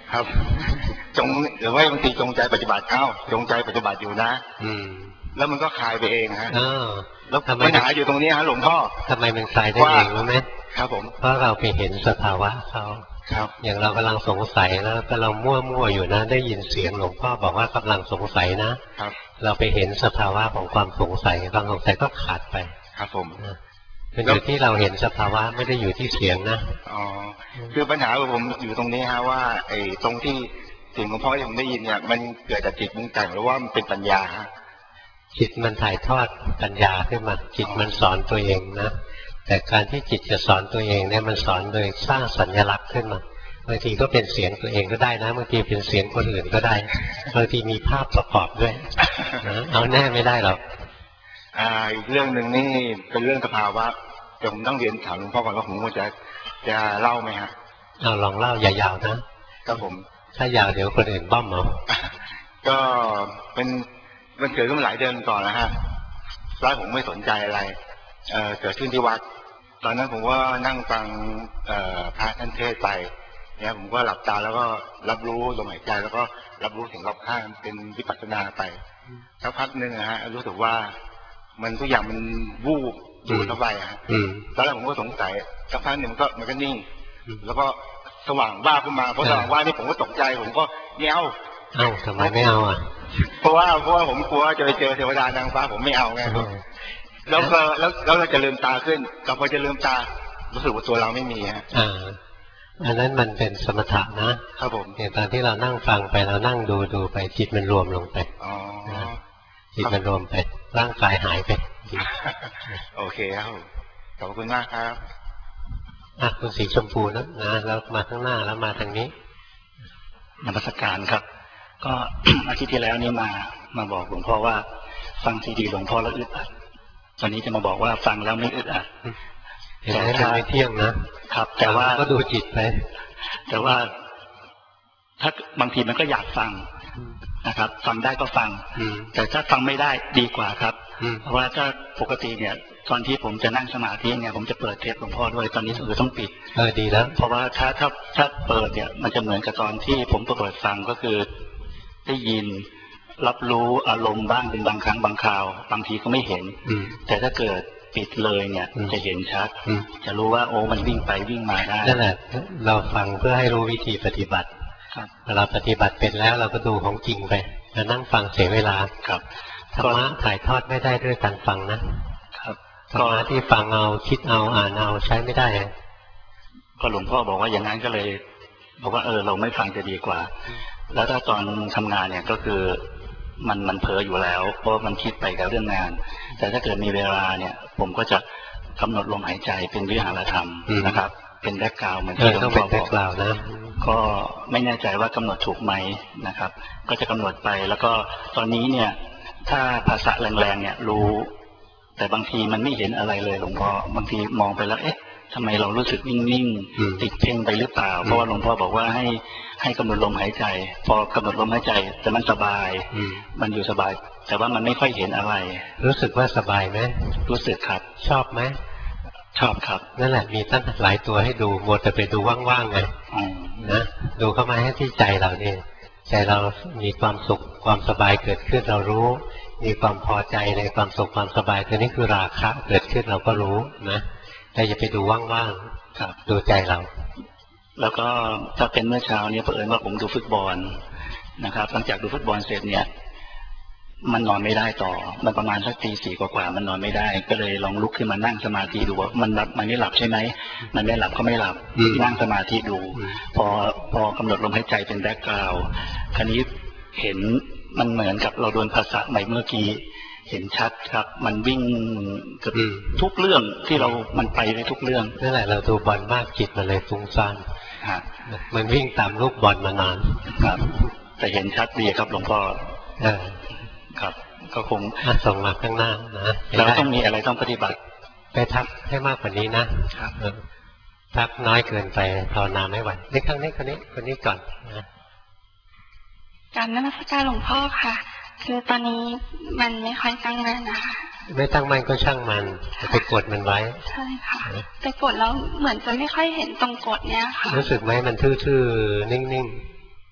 ครับหรือว่าบางทีจงใจปฏิบัติจงใจปฏิบัติอยู่นะแล้วมันก็คลายไปเองฮะแล้วปัญหาอยู่ตรงนี้ฮะหลวงพ่อทำไมมันคลายได้เองรู้ไหมครับผมเพราะเราไปเห็นสภาวะเขาครับอย่างเรากำลังสงสัยแล้วก็เรามั่วอยู่นะได้ยินเสียงหลวงพ่อบอกว่ากำลังสงสัยนะครับเราไปเห็นสภาวะของความสงสัยความสงสัยก็ขาดไปครับผมมันอยู่ที่เราเห็นสภาวะไม่ได้อยู่ที่เสียงนะอ๋อคือปัญหาของผมอยู่ตรงนี้ฮะว่าไอ้ตรงที่เสียงของพ่อที่ผมได้ยินเนี่ยมันเกิดจากจิตมึงแต่งหรือว่ามันเป็นปัญญาฮะจิตมันถ่ายทอดปัญญาขึ้นมาจิตมันสอนตัวเองนะแต่การที่จิตจะสอนตัวเองเนี่ยมันสอนโดยสร้างสัญลักษณ์ขึ้นมาบางทีก็เป็นเสียงตัวเองก็ได้นะบางทีเป็นเสียงคนอื่นก็ได้บางทีมีภาพประกอบด้วยนะเอาแน่ไม่ได้หรอกอีกเรื่องหนึ่งนี่เป็นเรื่องสภาวะแต่ผมต้องเรียนถามหลวงพ่อก่อนว่าผมควรจะเล่าไหมฮะเอาลองเล่าอย่ายาวนะครับผมถ้ายาวเดี๋ยวคนอื่นบ้อมเอาก็มันเกิดขึ้นหลายเดือนก่อนนะฮะแล้วผมไม่สนใจอะไรเกิดขึ้นที่วัดตอนนั้นผมว่านั่งฟังพระท่านเทศไปเนี่ยผมก็หลับตาแล้วก็รับรู้ลมหายใจแล้วก็รับรู้สิ่งรอบข้างเป็นวิปัสสนาไปสักพักหนึ่งนะฮะรู้สึกว่ามันทุกอย่างมันวูบดูเข้าไปฮะตอนแรกผมก็สงสัยสักพักหนึ่งมันก็นิ่งแล้วก็สว่างบ้าขึ้นมาพอสว่างบ้านี่ผมก็ตกใจผมก็ไม่เอาทำไมไม่เอาอ่ะเพราะว่าผมกลัวจะไปเจอเทวดานางฟ้าผมไม่เอาไงครับแล้วเราจะลืมตาขึ้นก็พอจะลืมตารู้สึกว่าตัวเราไม่มีฮะอันนั้นมันเป็นสมถะนะครับผมเนี่ยตอนที่เรานั่งฟังไปเรานั่งดูไปจิตมันรวมลงไปจิตมันรวมไปร่างกายหายไปโอเคครับขอบคุณมากครับคุณสีชมพูนะแล้วมาข้างหน้าแล้วมาทางนี้นมัสการครับก็อาทิตย์ที่แล้วนี่มาบอกหลวงพ่อว่าฟังซีดีหลวงพ่อแล้วอึดอัดตอนนี้จะมาบอกว่าฟังแล้วไม่อึดอัดแต่ถ้าไม่เที่ยงนะครับแต่ว่าก็ดูจิตไปแต่ว่าถ้าบางทีมันก็อยากฟังนะครับฟังได้ก็ฟังแต่ถ้าฟังไม่ได้ดีกว่าครับเพราะว่าถ้าปกติเนี่ยตอนที่ผมจะนั่งสมาธิเนี่ยผมจะเปิดเทปหลวงพ่อด้วยตอนนี้ต้องปิดดีแล้วเพราะว่าถ้าเปิดเนี่ยมันจะเหมือนกับตอนที่ผมเปิดฟังก็คือได้ยินรับรู้อารมณ์บ้างเป็นบางครั้งบางคราวบางทีก็ไม่เห็นแต่ถ้าเกิดปิดเลยเนี่ยจะเห็นชัดจะรู้ว่าโอ้มันวิ่งไปวิ่งมาได้นั่นแหละเราฟังเพื่อให้รู้วิธีปฏิบัติเราปฏิบัติเป็นแล้วเราก็ดูของจริงไปเรานั่งฟังเสียเวลาครับธรรมะถ่ายทอดไม่ได้ด้วยการฟังนะครับธรรมะที่ฟังเอาคิดเอาอ่านเอาใช้ไม่ได้ก็หลวงพ่อบอกว่าอย่างนั้นก็เลยบอกว่าเราไม่ฟังจะดีกว่าแล้วถ้าตอนทำงานเนี่ยก็คือมันเผลออยู่แล้วเพราะมันคิดไปกับเรื่องงานแต่ถ้าเกิดมีเวลาเนี่ยผมก็จะกำหนดลมหายใจเป็นวิหารธรรมนะครับเป็นแบ็กกราวด์เหมือนที่หลวงพ่อบอกนะก็ไม่แน่ใจว่ากำหนดถูกไหมนะครับก็จะกำหนดไปแล้วก็ตอนนี้เนี่ยถ้าภาษาแรงๆเนี่ยรู้แต่บางทีมันไม่เห็นอะไรเลยหลวงพ่อบางทีมองไปแล้วทำไมเรารู้สึกนิ่งๆติดเพ่งไปหรือเปล่าเพราะว่าหลวงพ่อบอกว่าให้กำหนดลมหายใจพอกำหนดลมหายใจแต่มันสบายมันอยู่สบายแต่ว่ามันไม่ค่อยเห็นอะไรรู้สึกว่าสบายไหมรู้สึกครับชอบไหมชอบครับนั่นแหละมีตั้งหลายตัวให้ดูหมดแต่ไปดูว่างๆไงนะดูเข้ามาให้ที่ใจเราเนี่ยใจเรามีความสุขความสบายเกิดขึ้นเรารู้มีความพอใจในความสุขความสบายตัวนี้คือราคะเกิดขึ้นเราก็รู้นะแต่อย่าไปดูว่างๆดูใจเราแล้วก็ถ้าเป็นเมื่อเช้าเนี่ยเผอิญว่าผมดูฟุตบอลนะครับหลังจากดูฟุตบอลเสร็จเนี่ยมันนอนไม่ได้ต่อมันประมาณสักตี 4กว่ามันนอนไม่ได้ก็เลยลองลุกขึ้นมานั่งสมาธิดูว่ามันไม่หลับใช่ไหมมันไม่หลับก็ไม่หลับนั่งสมาธิดูพอกำหนดลมหายใจเป็นแบ็คกราวด์คราวนี้เห็นมันเหมือนกับเราโดนภาษาใหม่เมื่อกี้เห็นชัดครับมันวิ่งกับทุกเรื่องที่มันไปในทุกเรื่องนั่นแหละเราดูบอลมากจิตมันเลยฟุ้งซ่านมันวิ่งตามลูกบอลมานานครับแต่เห็นชัดดีครับหลวงพ่อครับก็คงส่งมาข้างหน้านะเราต้องมีอะไรต้องปฏิบัติไปทักให้มากกว่านี้นะครับทักน้อยเกินไปภาวนาไม่ไหวนี่ข้างนี้คนนี้ก่อนนะการนมัสการหลวงพ่อค่ะคือตอนนี้มันไม่ค่อยตั้งมั่นนะคะไม่ตั้งมั่นก็ช่างมันไปกดมันไว้ใช่ค่ะไปกดแล้วเหมือนจะไม่ค่อยเห็นตรงกดเนี้ยค่ะรู้สึกไหมมันทื่อๆนิ่ง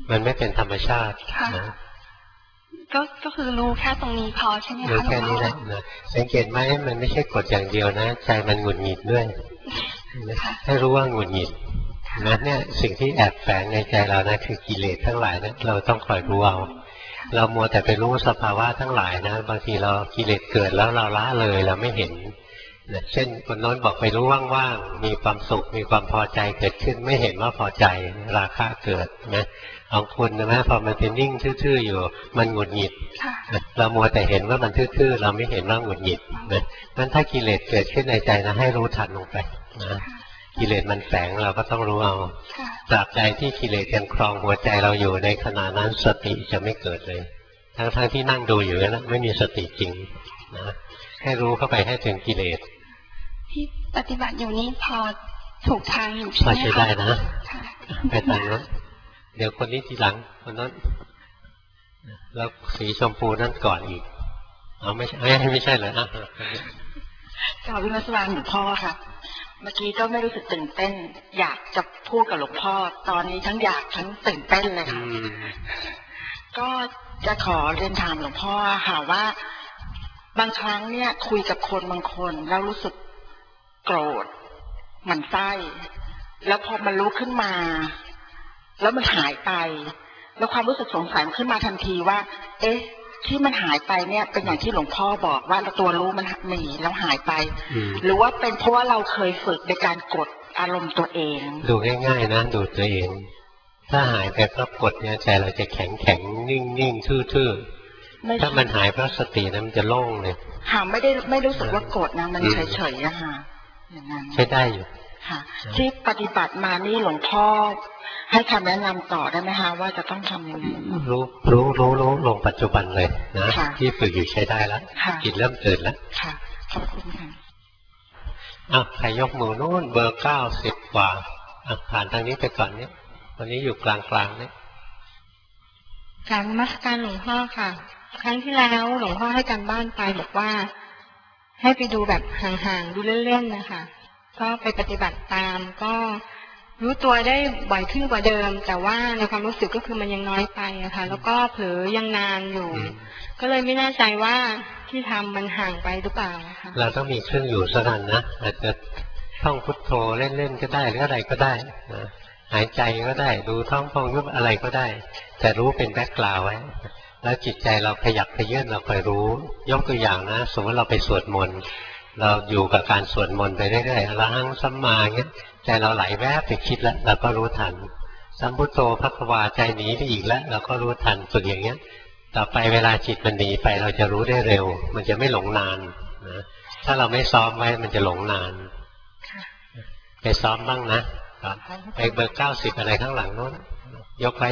มันไม่เป็นธรรมชาตินะก็คือรู้แค่ตรงนี้พอใช่ไหมคะรู้แค่นี้แหละนะสังเกตไหมมันไม่ใช่กดอย่างเดียวนะใจมันหงุดหงิดด้วยให้รู้ว่าหงุดหงิดนะเนี่ยสิ่งที่แอบแฝงในใจเรานะคือกิเลสทั้งหลายนะเราต้องคอยรู้เอาเรามัวแต่ไปรู้สภาวะทั้งหลายนะบางทีเรากิเลสเกิดแล้วเราละเลยเราไม่เห็นนะเช่นคนโน้นบอกไปรู้ว่างๆมีความสุขมีความพอใจเกิดขึ้นไม่เห็นว่าพอใจราคะเกิดนะของคุณนะพอมันเป็นนิ่งทื่อๆอยู่มันหงุดหงิดเรามัวแต่เห็นว่ามันทื่อๆเราไม่เห็นว่าหงุดหงิดนะงั้นถ้ากิเลสเกิดขึ้นในใจนะให้รู้ทันลงไปนะกิเลสมันแฝงเราก็ต้องรู้เอาตราบใดที่กิเลสยังครองหัวใจเราอยู่ในขณะนั้นสติจะไม่เกิดเลยทั้งที่นั่งดูอยู่นั้นไม่มีสติจริงนะให้รู้เข้าไปให้ถึงกิเลสที่ปฏิบัติอยู่นี้พอถูกทางอยู่ใช่ไหมคะพอใช้ได้นะไปทางนั้นเดี๋ยวคนนี้ทีหลังคนนั้นแล้วสีชมพูนั่นก่อนอีกเอาไม่ใช่เลยอ่ะกราบวิมัสวานหลวงพ่อค่ะเมื่อกี้ก็ไม่รู้สึกตื่นเต้นอยากจะพูดกับหลวงพ่อตอนนี้ทั้งอยากทั้งตื่นเต้นเลยค่ะก็จะขอเรียนถามหลวงพ่อค่ะว่าบางครั้งเนี่ยคุยกับคนบางคนแล้วรู้สึกโกรธหมั่นไส้แล้วพอมันรู้ขึ้นมาแล้วมันหายไปแล้วความรู้สึกสงสัยมันขึ้นมาทันทีว่าเอ๊ะที่มันหายไปเนี่ยเป็นอย่างที่หลวงพ่อบอกว่าตัวรู้มันมีแล้วหายไปหรือว่าเป็นเพราะว่าเราเคยฝึกในการกดอารมณ์ตัวเองดูง่ายๆนะดูตัวเองถ้าหายไปเพราะกดเนี่ยใจเราจะแข็งนิ่งทื่อๆถ้ามันหายเพราะสตินะมันจะโล่งเลยค่ะไม่รู้สึกว่ากดนะมันเฉยๆอะค่ะอย่างนั้นใช้ได้อยู่ค่ะที่ปฏิบัติมานี่หลวงพ่อให้คำแนะนำต่อได้ไหมคะว่าจะต้องทำยังไงรู้ลงปัจจุบันเลยนะที่ฝึกอยู่ใช้ได้แล้วจิตเริ่มตื่นแล้วค่ะขอบคุณค่ะใครยกมือนู่นเบอร์90 กว่าผ่านทางนี้ไปก่อนเนี่ยวันนี้อยู่กลางๆเนี่ยการนมัสการหลวงพ่อค่ะครั้งที่แล้วหลวงพ่อให้การบ้านไปบอกว่าให้ไปดูแบบห่างๆดูเล่นๆนะคะก็ไปปฏิบัติตามก็รู้ตัวได้บ่อยขึ้นกว่าเดิมแต่ว่าในความรู้สึกก็คือมันยังน้อยไปอะค่ะแล้วก็เผลอยังนานอยู่ก็เลยไม่แน่ใจว่าที่ทำมันห่างไปหรือเปล่าค่ะเราต้องมีเครื่องอยู่สักอันนะอาจจะท่องพุทโธเล่นๆก็ได้หรืออะไรก็ได้นะหายใจก็ได้ดูท้องพองยุบอะไรก็ได้แต่รู้เป็นแบ็คกราวด์ไว้แล้วจิตใจเราขยับขยื่นเราคอยรู้ยกตัวอย่างนะสมมติเราไปสวดมนต์เราอยู่กับการสวดมนต์ไปเรื่อยๆอรหังสัมมาเงี้ยใจเราไหลแวบไปคิดแล้วเราก็รู้ทันสัมพุทโธภควาใจหนีไปอีกแล้วเราก็รู้ทันฝึกอย่างเงี้ยต่อไปเวลาจิตมันหนีไปเราจะรู้ได้เร็วมันจะไม่หลงนานนะถ้าเราไม่ซ้อมไว้มันจะหลงนานไปซ้อมบ้างนะไปเบอร์90อะไรข้างหลังโน้นยกไว้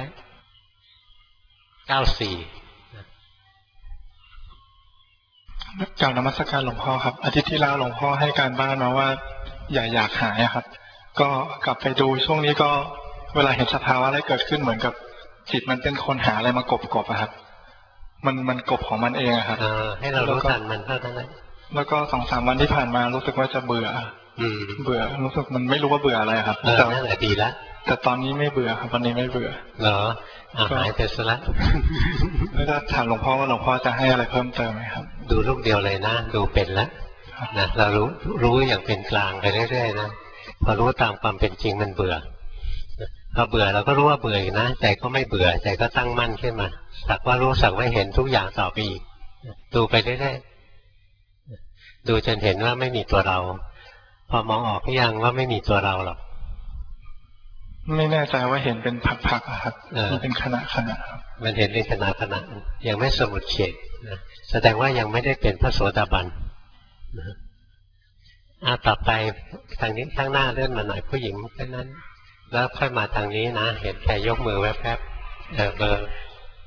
94 กล่าวนมัสการหลวงพ่อครับอาทิตย์ที่แล้วหลวงพ่อให้การบ้านมาว่าอย่าอยากหายครับก็กลับไปดูช่วงนี้ก็เวลาเห็นสภาวะอะไรเกิดขึ้นเหมือนกับจิตมันเป็นคนหาอะไรมากบอะครับมันกบของมันเองอะครับให้เรารู้ทันมันเท่านั้นแล้วก็ 2-3 วันที่ผ่านมารู้สึกว่าจะเบื่อรู้สึกมันไม่รู้ว่าเบื่ออะไรครับแต่นั่นแหละดีละแต่ตอนนี้ไม่เบื่อครับวันนี้ไม่เบื่อเหรอหายไปซะละแล้วก็ถามหลวงพ่อว่าหลวงพ่อจะให้อะไรเพิ่มเติมไหมครับดูลูกเดียวเลยนะดูเป็นแล้วนะเรารู้อย่างเป็นกลางไปเรื่อยๆนะพอรู้ตามความเป็นจริงมันเบื่อพอเบื่อเราก็รู้ว่าเบื่ออีกนะใจก็ไม่เบื่อใจก็ตั้งมั่นขึ้นมาสักว่ารู้สักว่าเห็นทุกอย่างต่อไปอีกดูไปเรื่อยๆดูจนเห็นว่าไม่มีตัวเราพอมองออกหรือยังว่าไม่มีตัวเราหรอกไม่แน่ใจว่าเห็นเป็นผักๆครับเป็นขณะมันเห็นเป็นขณะยังไม่สมุดเฉดนะแสดงว่ายังไม่ได้เป็นพระโสดาบันต่อไปทางนี้ข้างหน้าเลื่อนมาหน่อยผู้หญิงแค่นั้นแล้วค่อยมาทางนี้นะเห็นแค่ยกมือแวบๆเบอร์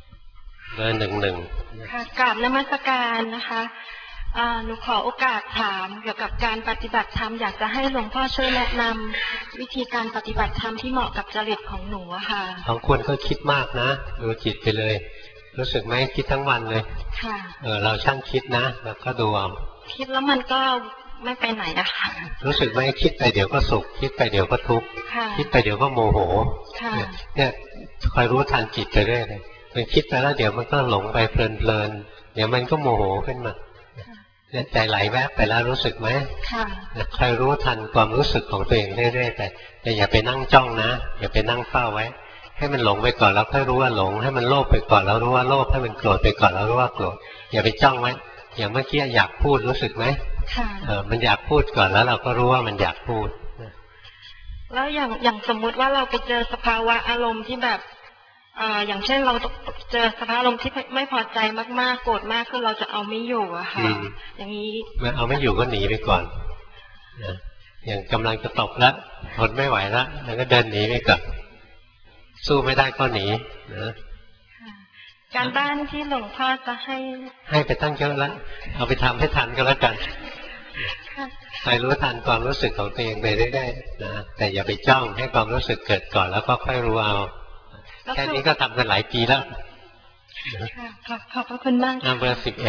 11 ค่ะกราบนมัสการนะคะหนูขอโอกาสถามเกี่ยวกับการปฏิบัติธรรมอยากจะให้หลวงพ่อช่วยแนะนำวิธีการปฏิบัติธรรมที่เหมาะกับจริตของหนูค่ะของควรก็คิดมากนะดูจิตไปเลยรู้สึกไหมคิดทั้งวันเลยค่ะเราช่างคิดนะแล้วก็ดูเอาคิดแล้วมันก็ไม่ไปไหนอะค่ะรู้สึกไหมคิดไปเดี๋ยวก็สุขคิดไปเดี๋ยวก็ทุกข์คิดไปเดี๋ยวก็โมโหเนี่ยคอยรู้ทันจิตไปเรื่อยเลยมันคิดไปแล้วเดี๋ยวมันก็หลงไปเพลินเดี๋ยวมันก็โมโหขึ้นมาเนี่ยใจไหลแวบไปแล้วรู้สึกไหมคอยรู้ทันความรู้สึกของตัวเองเรื่อยๆไปแต่อย่าไปนั่งจ้องนะอย่าไปนั่งเฝ้าไว้ให้มันหลงไปก่อนแล้วค่อยรู้ว่าหลงให้มันโลภไปก่อนแล้วรู้ว่าโลภให้มันโกรธไปก่อนแล้วรู้ว่าโกรธอย่าไปจ้องไว้อย่างเมื่อกี้อยากพูดรู้สึกไหมมันอยากพูดก่อนแล้วเราก็รู้ว่ามันอยากพูดแล้วอย่างสมมุติว่าเราไปเจอสภาวะอารมณ์ที่แบบอย่างเช่นเราเจอสภาวะอารมณ์ที่ไม่พอใจมากๆโกรธมากคือเราจะเอาไม่อยู่อะค่ะอย่างนี้มันเอาไม่อยู่ก็หนีไปก่อนอย่างกำลังจะตกแล้วทนไม่ไหวแล้วแล้วก็เดินหนีไปก่อนสู้ไม่ได้ก็หนีนะการบ้านที่หลวงพ่อจะให้ไปตั้งเยอะแล้วเอาไปทำให้ทันก็แล้วกันใครรู้ทันความรู้สึกของตัวเองไปได้นะแต่อย่าไปจ้องให้ความรู้สึกเกิดก่อนแล้วก็ค่อยรู้เอาแค่นี้ก็ทำกันหลายปีแล้วขอบพระคุณมากเบอร์11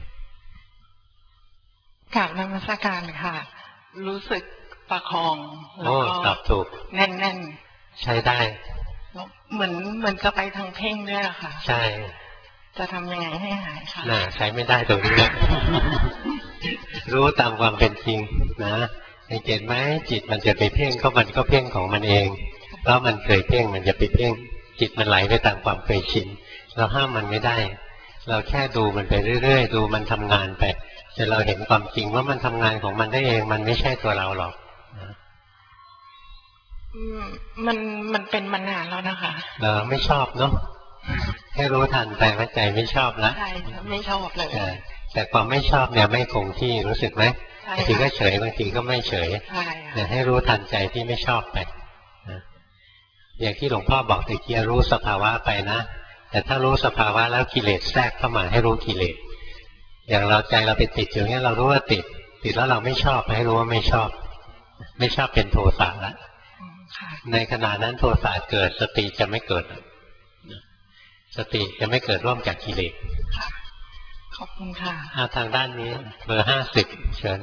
กราบนมัสการค่ะรู้สึกประคองแล้วก็ตอบถูกแน่นๆใช้ได้เหมือนจะไปทางเพ่งด้วยอะค่ะใช่จะทำยังไงให้หายค่ะน่าใช้ไม่ได้ตรงนี้รู้ตามความเป็นจริงนะให้เห็นไหมจิตมันจะไปเพ่งก็มันก็เพ่งของมันเองเพราะมันเคยเพ่งมันจะไปเพ่งจิตมันไหลไปตามความเคยชินเราห้ามมันไม่ได้เราแค่ดูมันไปเรื่อยๆดูมันทำงานไปแต่เราเห็นความจริงว่ามันทำงานของมันได้เองมันไม่ใช่ตัวเราหรอกมันเป็นมานานแล้วนะคะไม่ชอบเนาะให้รู้ทันไปว่าใจไม่ชอบแล้วใช่ไม่ชอบเลยแต่ความไม่ชอบเนี่ยไม่คงที่รู้สึกไหมบางทีก็เฉยบางทีก็ไม่เฉยเนี่ยให้รู้ทันใจที่ไม่ชอบไปอย่างที่หลวงพ่อบอกตะเกียรู้สภาวะไปนะแต่ถ้ารู้สภาวะแล้วกิเลสแทรกเข้ามาให้รู้กิเลสอย่างเราใจเราไปติดอยู่เนี่ยเรารู้ว่าติดแล้วเราไม่ชอบให้รู้ว่าไม่ชอบเป็นโทสะละในขณะนั้นโทสะเกิดสติจะไม่เกิดสติจะไม่เกิดร่วมกับกิเลสขอบคุณค่ะทางด้านนี้เบอร์50เชิญ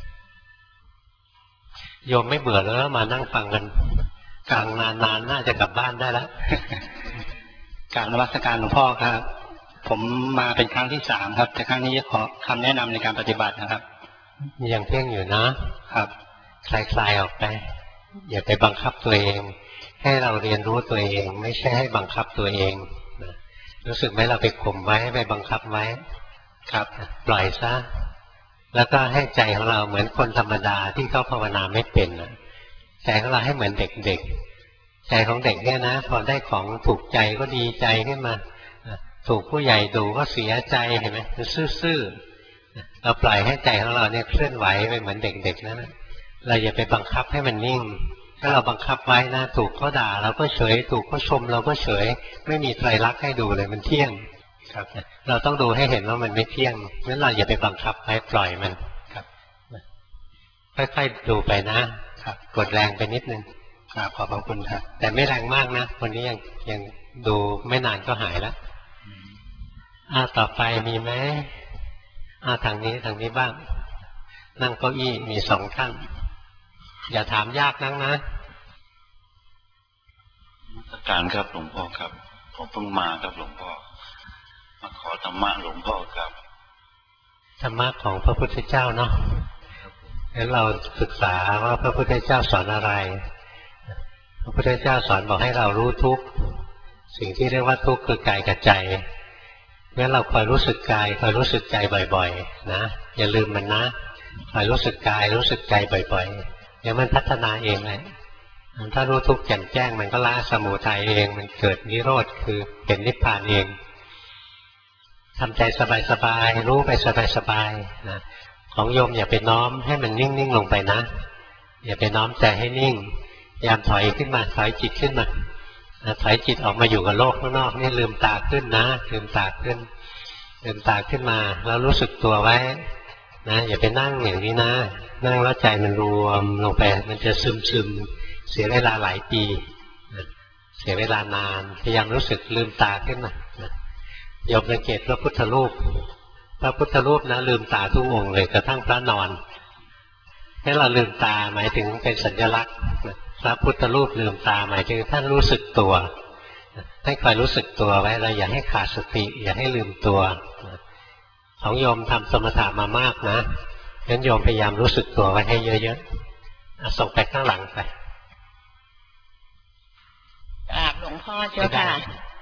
โยมไม่เบื่อแล้วมานั่งฟังกันกลางนานน่าจะกลับบ้านได้แล้วกราบนมัสการหลวงพ่อครับผมมาเป็นครั้งที่3ครับแต่ครั้งนี้ขอคำแนะนำในการปฏิบัตินะครับยังเพ่งอยู่นะครับคลายออกไปอย่าไปบังคับตัวเองให้เราเรียนรู้ตัวเองไม่ใช่ให้บังคับตัวเองรู้สึกไหมเราไปข่มไว้ไปบังคับไว้ครับปล่อยซะแล้วก็ให้ใจของเราเหมือนคนธรรมดาที่เขาภาวนาไม่เป็นใจของเราให้เหมือนเด็กๆใจของเด็กเนี่ยนะพอได้ของถูกใจก็ดีใจขึ้นมาถูกผู้ใหญ่ดูก็เสียใจเห็นไหมซื่อๆเราปล่อยให้ใจของเราเนี่ยเคลื่อนไหวไปเหมือนเด็กๆนั่นเราอย่าไปบังคับให้มันนิ่งถ้าเราบังคับไว้นะถูกเขาด่าเราก็เฉยถูกเขาชมเราก็เฉยไม่มีไตรลักษณ์ให้ดูเลยมันเที่ยงครับเราต้องดูให้เห็นว่ามันไม่เที่ยงงั้นเราอย่าไปบังคับให้ปล่อยมันครับค่อยๆดูไปนะครับกดแรงไปนิดนึงขอบคุณครับแต่ไม่แรงมากนะคนนี้ยังดูไม่นานก็หายแล้วต่อไปมีไหมทางนี้บ้างนั่งเก้าอี้มี2ท่านอย่าถามยากนักนะการครับหลวงพ่อครับผมเพิ่งมาครับหลวงพ่อมาขอธรรมะหลวงพ่อครับธรรมะของพระพุทธเจ้าเนาะงั้นเราศึกษาว่าพระพุทธเจ้าสอนอะไรพระพุทธเจ้าสอนบอกให้เรารู้ทุกข์สิ่งที่เรียกว่าทุกข์คือกายกับใจงั้นเราคอยรู้สึกกายคอยรู้สึกใจบ่อยๆนะอย่าลืมมันนะคอยรู้สึกกายรู้สึกใจบ่อยๆเดี๋ยวมันพัฒนาเองเลยถ้ารู้ทุกข์แจ่มแจ้งมันก็ละสมุทัยเองมันเกิดนิโรธคือเห็นนิพพานเองทำใจสบายๆรู้ไปสบายๆนะของโยมอย่าไปน้อมให้มันนิ่งๆลงไปนะอย่าไปน้อมใจให้นิ่งพยายามถอยขึ้นมาถอยจิตขึ้นมาถอยจิตออกมาอยู่กับโลกข้างนอกนี่ลืมตาขึ้นนะลืมตาขึ้นมาแล้วรู้สึกตัวไว้นะอย่าไปนั่งอย่างนี้นะนั่งแล้วใจมันรวมลงไปมันจะซึมเสียเวลาหลายปีเสียเวลานานพยายามรู้สึกลืมตาขึ้นมาโยมสังเกตพระพุทธรูปนะลืมตาทุกองค์เลยกระทั่งพระนอนให้เราลืมตาหมายถึงเป็นสัญลักษณ์พระพุทธรูปลืมตาหมายถึงท่านรู้สึกตัวให้คอยรู้สึกตัวไว้เราอย่าให้ขาดสติอย่าให้ลืมตัวของโยมทำสมถะมามากนะงั้นโยมพยายามรู้สึกตัวไว้ให้เยอะๆส่งไปข้างหลังไปกราบหลวงพ่อเจ้าค่ะ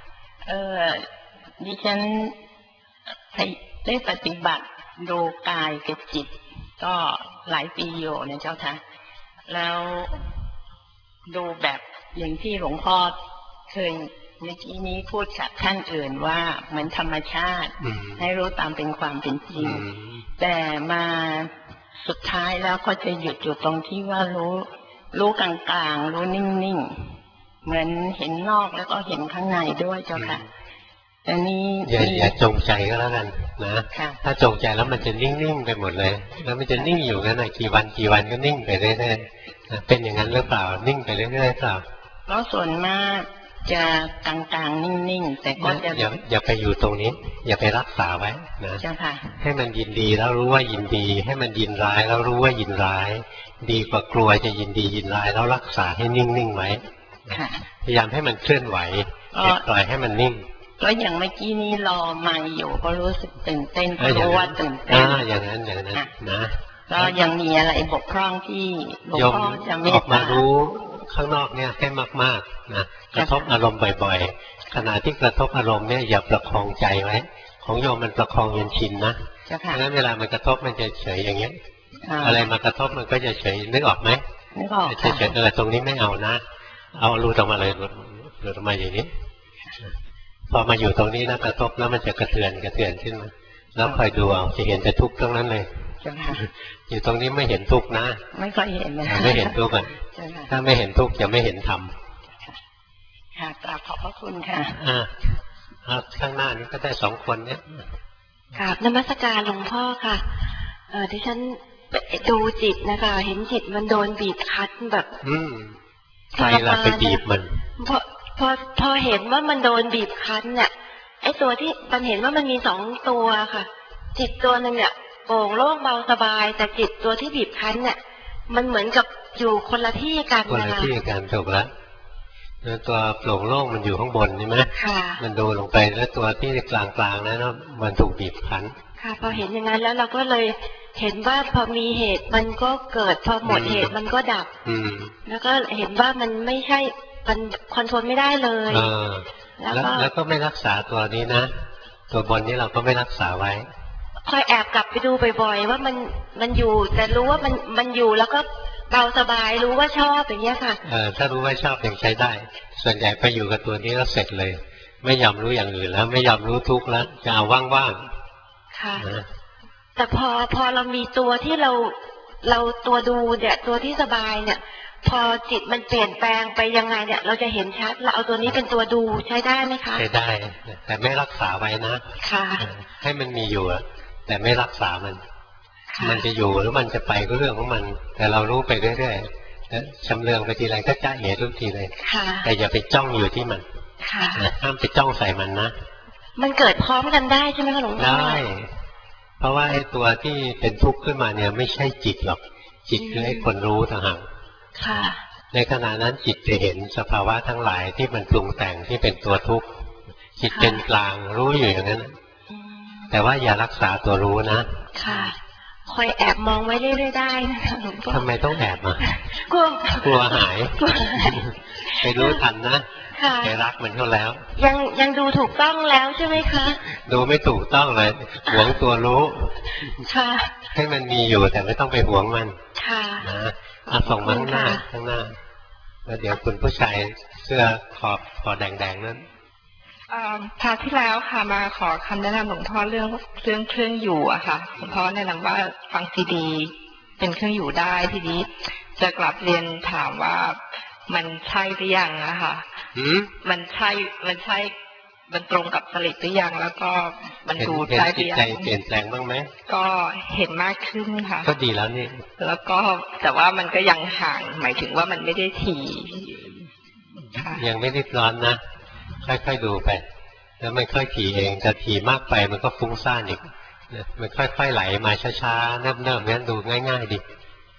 ดิฉันได้ปฏิบัติดูกายกับจิตก็หลายปีอยู่นะเจ้าค่ะแล้วดูแบบอย่างที่หลวงพ่อเคยเมื่อกี้นี้พูดกับท่านอื่นว่าเหมือนธรรมชาติให้รู้ตามเป็นความเป็นจริงแต่มาสุดท้ายแล้วก็จะหยุดอยู่ตรงที่ว่ารู้กลางๆรู้นิ่งๆเหมือนเห็นนอกแล้วก็เห็นข้างในด้วยเจ้าค่ะแต่นี้อย่าจงใจก็แล้วกันนะถ้าจงใจแล้วมันจะนิ่งๆไปหมดเลยแล้วมันจะนิ่งอยู่งั้นนะกี่วันก็นิ่งไปเรื่อยๆเป็นอย่างนั้นหรือเปล่านิ่งไปเรื่อยๆเปล่าเพราะส่วนมากจะกลางๆนิ่งๆแต่ก็จะอย่าไปอยู่ตรงนี้อย่าไปรักษาไว้นะให้มันยินดีแล้วรู้ว่ายินดีให้มันยินร้ายแล้วรู้ว่ายินร้ายดีกว่ากลัวจะยินดียินร้ายแล้วรักษาให้นิ่งๆไว้พยายามให้มันเคลื่อนไหวปล่อยให้มันนิ่งก็อย่างเมื่อกี้นี้รอมาอยู่ก็รู้สึกตื่นเต้นก็รู้ว่าตื่นเต้นอย่างนั้นนะก็ยังมีอะไรบกพร่องที่หลวงพ่อจะไม่ออกมารู้ข้างนอกเนี่ยให้มากๆนะกระทบอารมณ์บ่อยๆขณะที่กระทบอารมณ์เนี่ยอย่าประคองใจไว้ของโยมมันประคองจนชินนะเพราะฉะนั้นเวลามันกระทบมันจะเฉยอย่างเงี้ยอะไรมากระทบมันก็จะเฉยนึกออกไหมนึกออกเฉยตรงนี้ไม่เอานะเอารูดออกมาเลยรูดออกมาอย่างนี้พอมาอยู่ตรงนี้นะกระทบแล้วมันจะกระเทือนขึ้นมาแล้วคอยดูเอาจะเห็นแต่ทุกข์ตรงนั้นเลยอยู่ตรงนี้ไม่เห็นทุกข์นะไม่ค่อยเห็นไม่เห็นทุกข์อ่ะถ้าไม่เห็นทุกข์จะไม่เห็นธรรมค่ะกราบขอบพระคุณค่ะข้างหน้านี้ก็ได้2 คนเนี่ยกราบนมัสการหลวงพ่อค่ะดิฉันดูจิตนะคะเห็นจิตมันโดนบีบคั้นแบบใครล่ะไปบีบมันพอเห็นว่ามันโดนบีบคั้นเนี่ยไอ้ตัวที่มันเห็นว่ามันมี2 ตัวค่ะจิตตัวนึงเนี่ยโปร่งโล่งเบาสบายแต่จิตตัวที่บีบคั้นเนี่ยมันเหมือนกับอยู่คนละที่กันคนละที่กันถูกแล้วตัวโปร่งโล่งมันอยู่ข้างบนใช่ไหมมันดูลงไปแล้วตัวที่กลางๆนั้นมันถูกบีบคั้นค่ะพอเห็นอย่างนั้นแล้วเราก็เลยเห็นว่าพอมีเหตุมันก็เกิดพอหมดเหตุมันก็ดับแล้วก็เห็นว่ามันไม่ใช่มันคอนโทรลไม่ได้เลยแล้วก็ไม่รักษาตัวนี้นะตัวบนนี้เราก็ไม่รักษาไว้คอยแอบกลับไปดูบ่อยๆว่ามันอยู่แต่รู้ว่ามันอยู่แล้วก็เบาสบายรู้ว่าชอบอย่างเงี้ยค่ะถ้ารู้ว่าชอบยังใช้ได้ส่วนใหญ่ไปอยู่กับตัวนี้แล้วเสร็จเลยไม่ยอมรู้อย่างอื่นแล้วไม่ยอมรู้ทุกข์แล้วจะเอาว่างๆค่ะแต่พอเรามีตัวที่เราตัวดูเนี่ยตัวที่สบายเนี่ยพอจิตมันเปลี่ยนแปลงไปยังไงเนี่ยเราจะเห็นชัดเราเอาตัวนี้เป็นตัวดูใช้ได้ไหมคะใช้ได้แต่ไม่รักษาไว้นะค่ะให้มันมีอยู่แต่ไม่รักษามันจะอยู่หรือมันจะไปก็เรื่องของมันแต่เรารู้ไปเรื่อยๆชำเลืองไปทีไรก็จะเห็นทุกทีเลยแต่อย่าไปจ้องอยู่ที่มันห้ามไปจ้องใส่มันนะมันเกิดพร้อมกันได้ใช่ไหมคะหลวงพ่อได้เพราะว่าไอ้ตัวที่เป็นทุกข์ขึ้นมาเนี่ยไม่ใช่จิตหรอกจิตคือไอ้คนรู้ต่างหากในขณะนั้นจิตจะเห็นสภาวะทั้งหลายที่มันปรุงแต่งที่เป็นตัวทุกข์จิตเป็นกลางรู้อยู่อย่างนั้นแต่ว่าอย่ารักษาตัวรู้นะค่ะคอยแอบมองไว้เรื่อยๆได้นะคะหลวงพ่อทำไมต้องแอบอ่ะกลัวหายไปรู้ทันนะไปรักมันเขาแล้วยังดูถูกต้องแล้วใช่ไหมคะดูไม่ถูกต้องเลยหวงตัวรู้ค่ะให้มันมีอยู่แต่ไม่ต้องไปหวงมันค่ะนะส่งมาข้างหน้าแล้วเดี๋ยวคุณผู้ชายเสื้อขอบแดงๆนั้นคราวที่แล้วค่ะมาขอคำแนะนำหลวงพ่อเรื่องเครื่องอยู่อะค่ะหลวงพ่อแนะนำว่าฟังซีดีเป็นเครื่องอยู่ได้ทีนี้จะกลับเรียนถามว่ามันใช่หรือยังอะค่ะมันใช่มันตรงกับจริตหรือยังแล้วก็มันดูได้หรือยังเปลี่ยนแปลงบ้างไหมก็เห็นมากขึ้นค่ะก็ดีแล้วนี่แล้วก็แต่ว่ามันก็ยังห่างหมายถึงว่ามันไม่ได้ถี่ยังไม่รีบร้อนนะค่อยๆดูไปแล้วมันค่อยถี่เองแต่ถี่มากไปมันก็ฟุ้งซ่านอีกมันค่อยๆไหลมาช้าๆเนิ่มๆงั้นดูง่ายๆดิ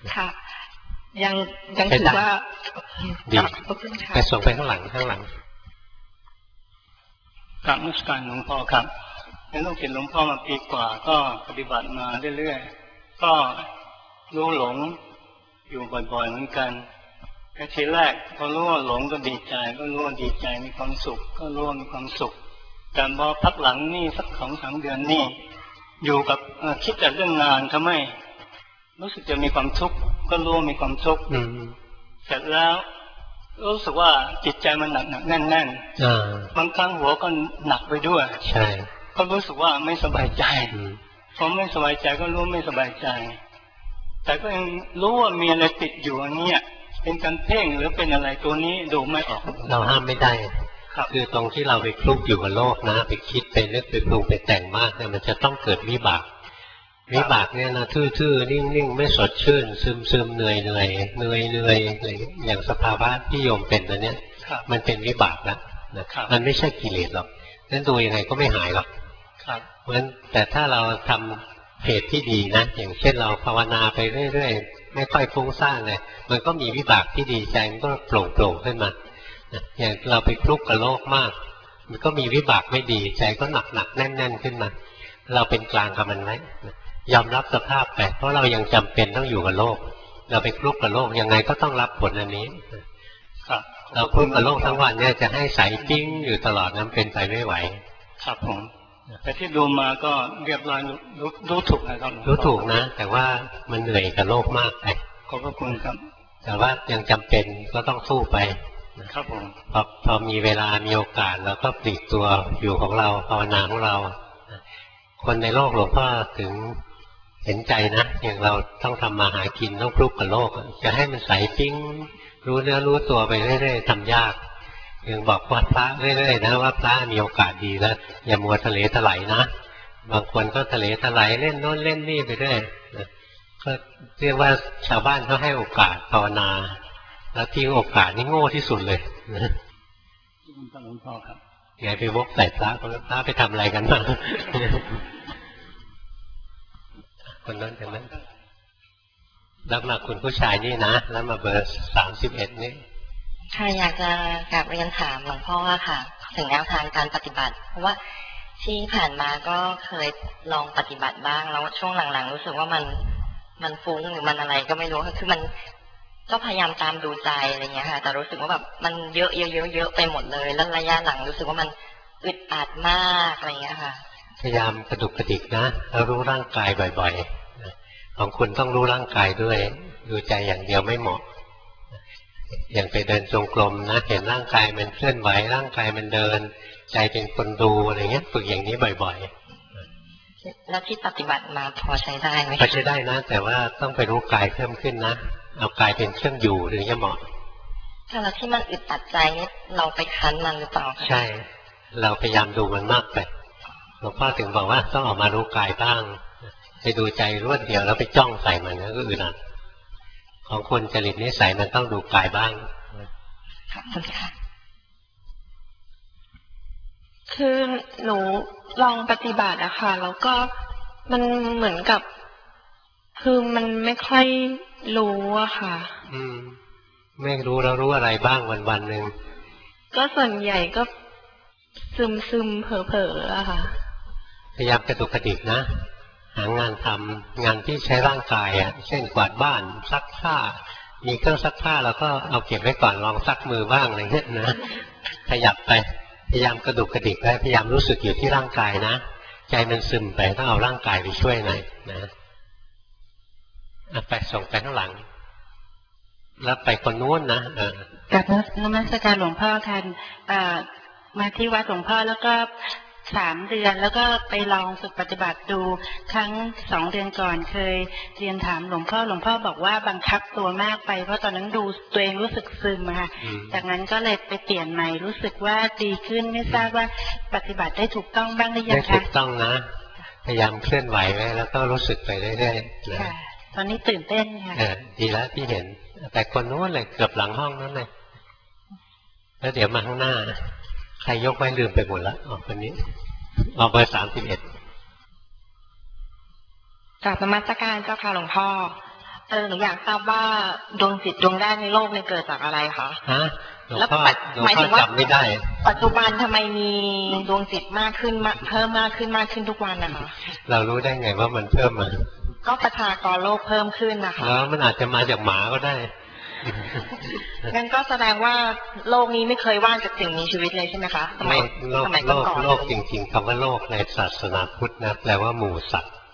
ค่ะ ยังถือว่าดีไปส่งไปข้างหลังกราบนมัสการหลวงพ่อครับในลูกศิษย์หลวงพ่อมาปีกว่าก็ปฏิบัติมาเรื่อยๆก็รู้หลงอยู่บ่อยๆเหมือนกันแต่ทีแรกพอรู้ว่าหลงก็ดีใจก็รู้ว่าดีใจมีความสุขก็รู้ว่ามีความสุขแต่พอพักหลังนี่สัก2-3 เดือนนี่อยู่กับคิดแต่เรื่องงานทำไมรู้สึกจะมีความทุกข์ก็รู้ว่ามีความทุกข์เสร็จแล้วรู้สึกว่าจิตใจมันหนักแน่นบางครั้งหัวก็หนักไปด้วยใช่ก็รู้สึกว่าไม่สบายใจพอไม่สบายใจก็รู้ไม่สบายใจแต่ก็ยังรู้ว่ามีอะไรติดอยู่อันนี้เป็นการเพ่งหรือเป็นอะไรตัวนี้ดูไม่ออกเราห้ามไม่ได้คือตรงที่เราไปคลุกอยู่กับโลกนะไปคิดไปนึกไปปรุงไปแต่งมากเนี่ยมันจะต้องเกิดวิบากเนี่ยนะทื่อๆนิ่งๆไม่สดชื่นซึมๆเหนื่อยอะไรอย่างสภาวะที่โยมเป็นตัวเนี้ยมันเป็นวิบากแล้วนะมันไม่ใช่กิเลสหรอกนั้นดูยังไงก็ไม่หายหรอกเพราะฉะนั้นแต่ถ้าเราทำเหตุที่ดีนะอย่างเช่นเราภาวนาไปเรื่อยๆไม่ค่อยฟุ้งซ่านเลยมันก็มีวิบากที่ดีใจมันก็โปร่งขึ้นมาอย่างเราไปคลุกกับโลกมากมันก็มีวิบากไม่ดีใจก็หนักแน่นขึ้นมาเราเป็นกลางกับมันไว้ยอมรับสภาพไปเพราะเรายังจำเป็นต้องอยู่กับโลกเราไปคลุกกับโลกยังไงก็ต้องรับผลอันนี้เราคลุกกับโลกทั้งวันเนี่ยจะให้ใสปิ้งอยู่ตลอดนั้นเป็นไปไม่ไหวครับผมแต่ที่ดูมาก็เรียบร้อยรู้ถูกนะครับรู้ถูกนะแต่ว่ามันเหนื่อยกับโลกมากไปขอบพระคุณครับแต่ว่ายังจำเป็นก็ต้องสู้ไปครับผมพอมีเวลามีโอกาสแล้วก็ปลีกตัวอยู่ของเราภาวนาของเราคนในโลกหลวงพ่อถึงเห็นใจนะอย่างเราต้องทำมาหากินต้องคลุกกับโลกจะให้มันใสปิ้งรู้เนื้อรู้ตัวไปเรื่อยๆทำยากยังบอกว่าพระเรื่อยๆนะว่าพระมีโอกาสดีแล้วอย่ามัวทะเลถลายนะบางคนก็ทะเลถลายเล่นโน้นเล่นนี่ไปเรื่อยก็เรียกว่าชาวบ้านเขาให้โอกาสภาวนาแล้วทิ้งโอกาสนี่โง่ที่สุดเลยหลวงพ่อครับไงไปวกใส่พระไปทำอะไรกันบ้างคนนั้นกันนั้นรับมาคุณผู้ชายนี่นะแล้วมาเบอร์31นี่ค่ะอยากจะกลับเรียนถามหลวงพ่อค่ะถึงแนวทางการปฏิบัติเพราะว่าที่ผ่านมาก็เคยลองปฏิบัติบ้างแล้วช่วงหลังๆรู้สึกว่ามันฟุ้งหรือมันอะไรก็ไม่รู้คือมันก็พยายามตามดูใจอะไรเงี้ยค่ะแต่รู้สึกว่าแบบมันเยอะไปหมดเลยแล้วระยะหลังรู้สึกว่ามันอึดอัดมากอะไรเงี้ยค่ะพยายามกระดุกกระดิกนะแล้วรู้ร่างกายบ่อยๆของคุณต้องรู้ร่างกายด้วยดูใจอย่างเดียวไม่เหมาะอย่างไปเดินจงกรมนะเห็นร่างกายมันเคลื่อนไหวร่างกายมันเดินใจเป็นคนดูอะไรเงี้ยฝึกอย่างนี้บ่อยๆแล้วที่ปฏิบัติมาพอใช้ได้ไหมพอใช้ได้นะแต่ว่าต้องไปรู้กายเพิ่มขึ้นนะเอากายเป็นเครื่องอยู่ถึงจะเหมาะถ้าเราที่มันอึดอัดใจนี่เราไปคั้นมันหรือเปล่าใช่เราพยายามดูมันมากไปหลวงพ่อถึงบอกว่าต้องออกมารู้กายบ้างไปดูใจรวดเดียวแล้วไปจ้องใส่มันก็อึดอัดของคนจริตนิสัยมันต้องดูกายบ้างคือหนูลองปฏิบัติอะค่ะแล้วก็มันเหมือนกับคือมันไม่ค่อยรู้อะค่ะไม่รู้แล้วรู้อะไรบ้างวันหนึ่งก็ส่วนใหญ่ก็ซึมเผลอๆอะค่ะพยายามกระตุกกระดิกนะหางานทำงานที่ใช้ร่างกายอ่ะเช่นกวาดบ้านซักผ้ามีเครื่องซักผ้าแล้วก็เอาเก็บไว้ก่อนลองซักมือบ้างอะไรเงี้ยนะขยับไปพยายามกระดุกกระดิกไปพยายามรู้สึกอยู่ที่ร่างกายนะใจมันซึมไปต้องเอาร่างกายไปช่วยหน่อยนะไปส่งไปข้างหลังแล้วไปคนนู้นนะกับนมัสการหลวงพ่อท่านมาที่วัดหลวงพ่อแล้วก็3 เดือนแล้วก็ไปลองฝึกปฏิบัติดูครั้ง2 เดือนก่อนเคยเรียนถามหลวงพ่อบอกว่าบังคับตัวมากไปเพราะตอนนั้นดูตัวเองรู้สึกซึมค่ะจากนั้นก็เลยไปเปลี่ยนใหม่รู้สึกว่าดีขึ้นไม่ทราบว่าปฏิบัติได้ถูกต้องบ้างหรือยังคะถูกต้องนะพยายามเคลื่อนไหวไว้แล้วก็รู้สึกไปเรื่อยๆค่ะตอนนี้ตื่นเต้นค่ะดีแล้วที่เห็นแต่คนนู้นเลยเกือบหลังห้องนั้นเลยแล้วเดี๋ยวมาข้างหน้าใครยกไว้ลืมไปหมดแล้วคนนี้เบอร์31 กราบนมัสการเจ้าค่ะหลวงพ่อหนูอยากทราบว่าดวงจิตดวงแรกในโลกเนี่ยเกิดจากอะไรคะฮะหลวงพ่อจำไม่ได้ปัจจุบันทำไมมีดวงจิตมากขึ้นเพิ่มมากขึ้นทุกวันนะคะเรารู้ได้ไงว่ามันเพิ่มมาก็ประชากรโลกเพิ่มขึ้นนะคะแล้วมันอาจจะมาจากหมาก็ได้งั้นก็แสดงว่าโลกนี้ไม่เคยว่างจากสิ่งมีชีวิตเลยใช่ไหมคะไม่โลกจริงๆคำว่าโลกในศาสนาพุทธนะแปลว่าหมู่สัตว์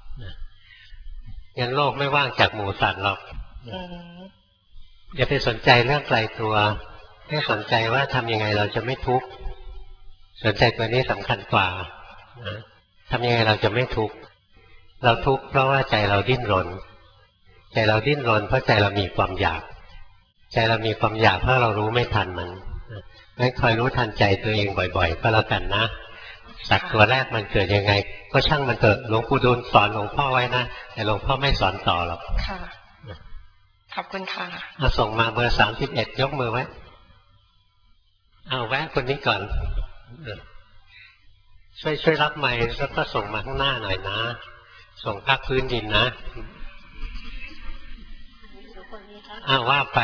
งั้นโลกไม่ว่างจากหมู่สัตว์หรอกอย่าไปสนใจเรื่องไกลตัวให้สนใจว่าทำยังไงเราจะไม่ทุกข์สนใจตัวนี้สำคัญกว่าทำยังไงเราจะไม่ทุกข์เราทุกข์เพราะว่าใจเราดิ้นรนใจเราดิ้นรนเพราะใจเรามีความอยากใจเรามีความอยากเพราะเรารู้ไม่ทันมันงั้นคอยรู้ทันใจตัวเองบ่อยๆก็แล้วกันนะสัตว์ตัวแรกมันเกิดยังไงก็ช่างมันเถอะหลวงปู่ดูลสอนหลวงพ่อไว้นะแต่หลวงพ่อไม่สอนต่อหรอกค่ะขอบคุณค่ะส่งมาเบอร์31ยกมือไว้เอาแวะคนนี้ก่อนช่วยรับไมค์แล้วก็ส่งมาข้างหน้าหน่อยนะส่งภาคพื้นดินนะว่าไป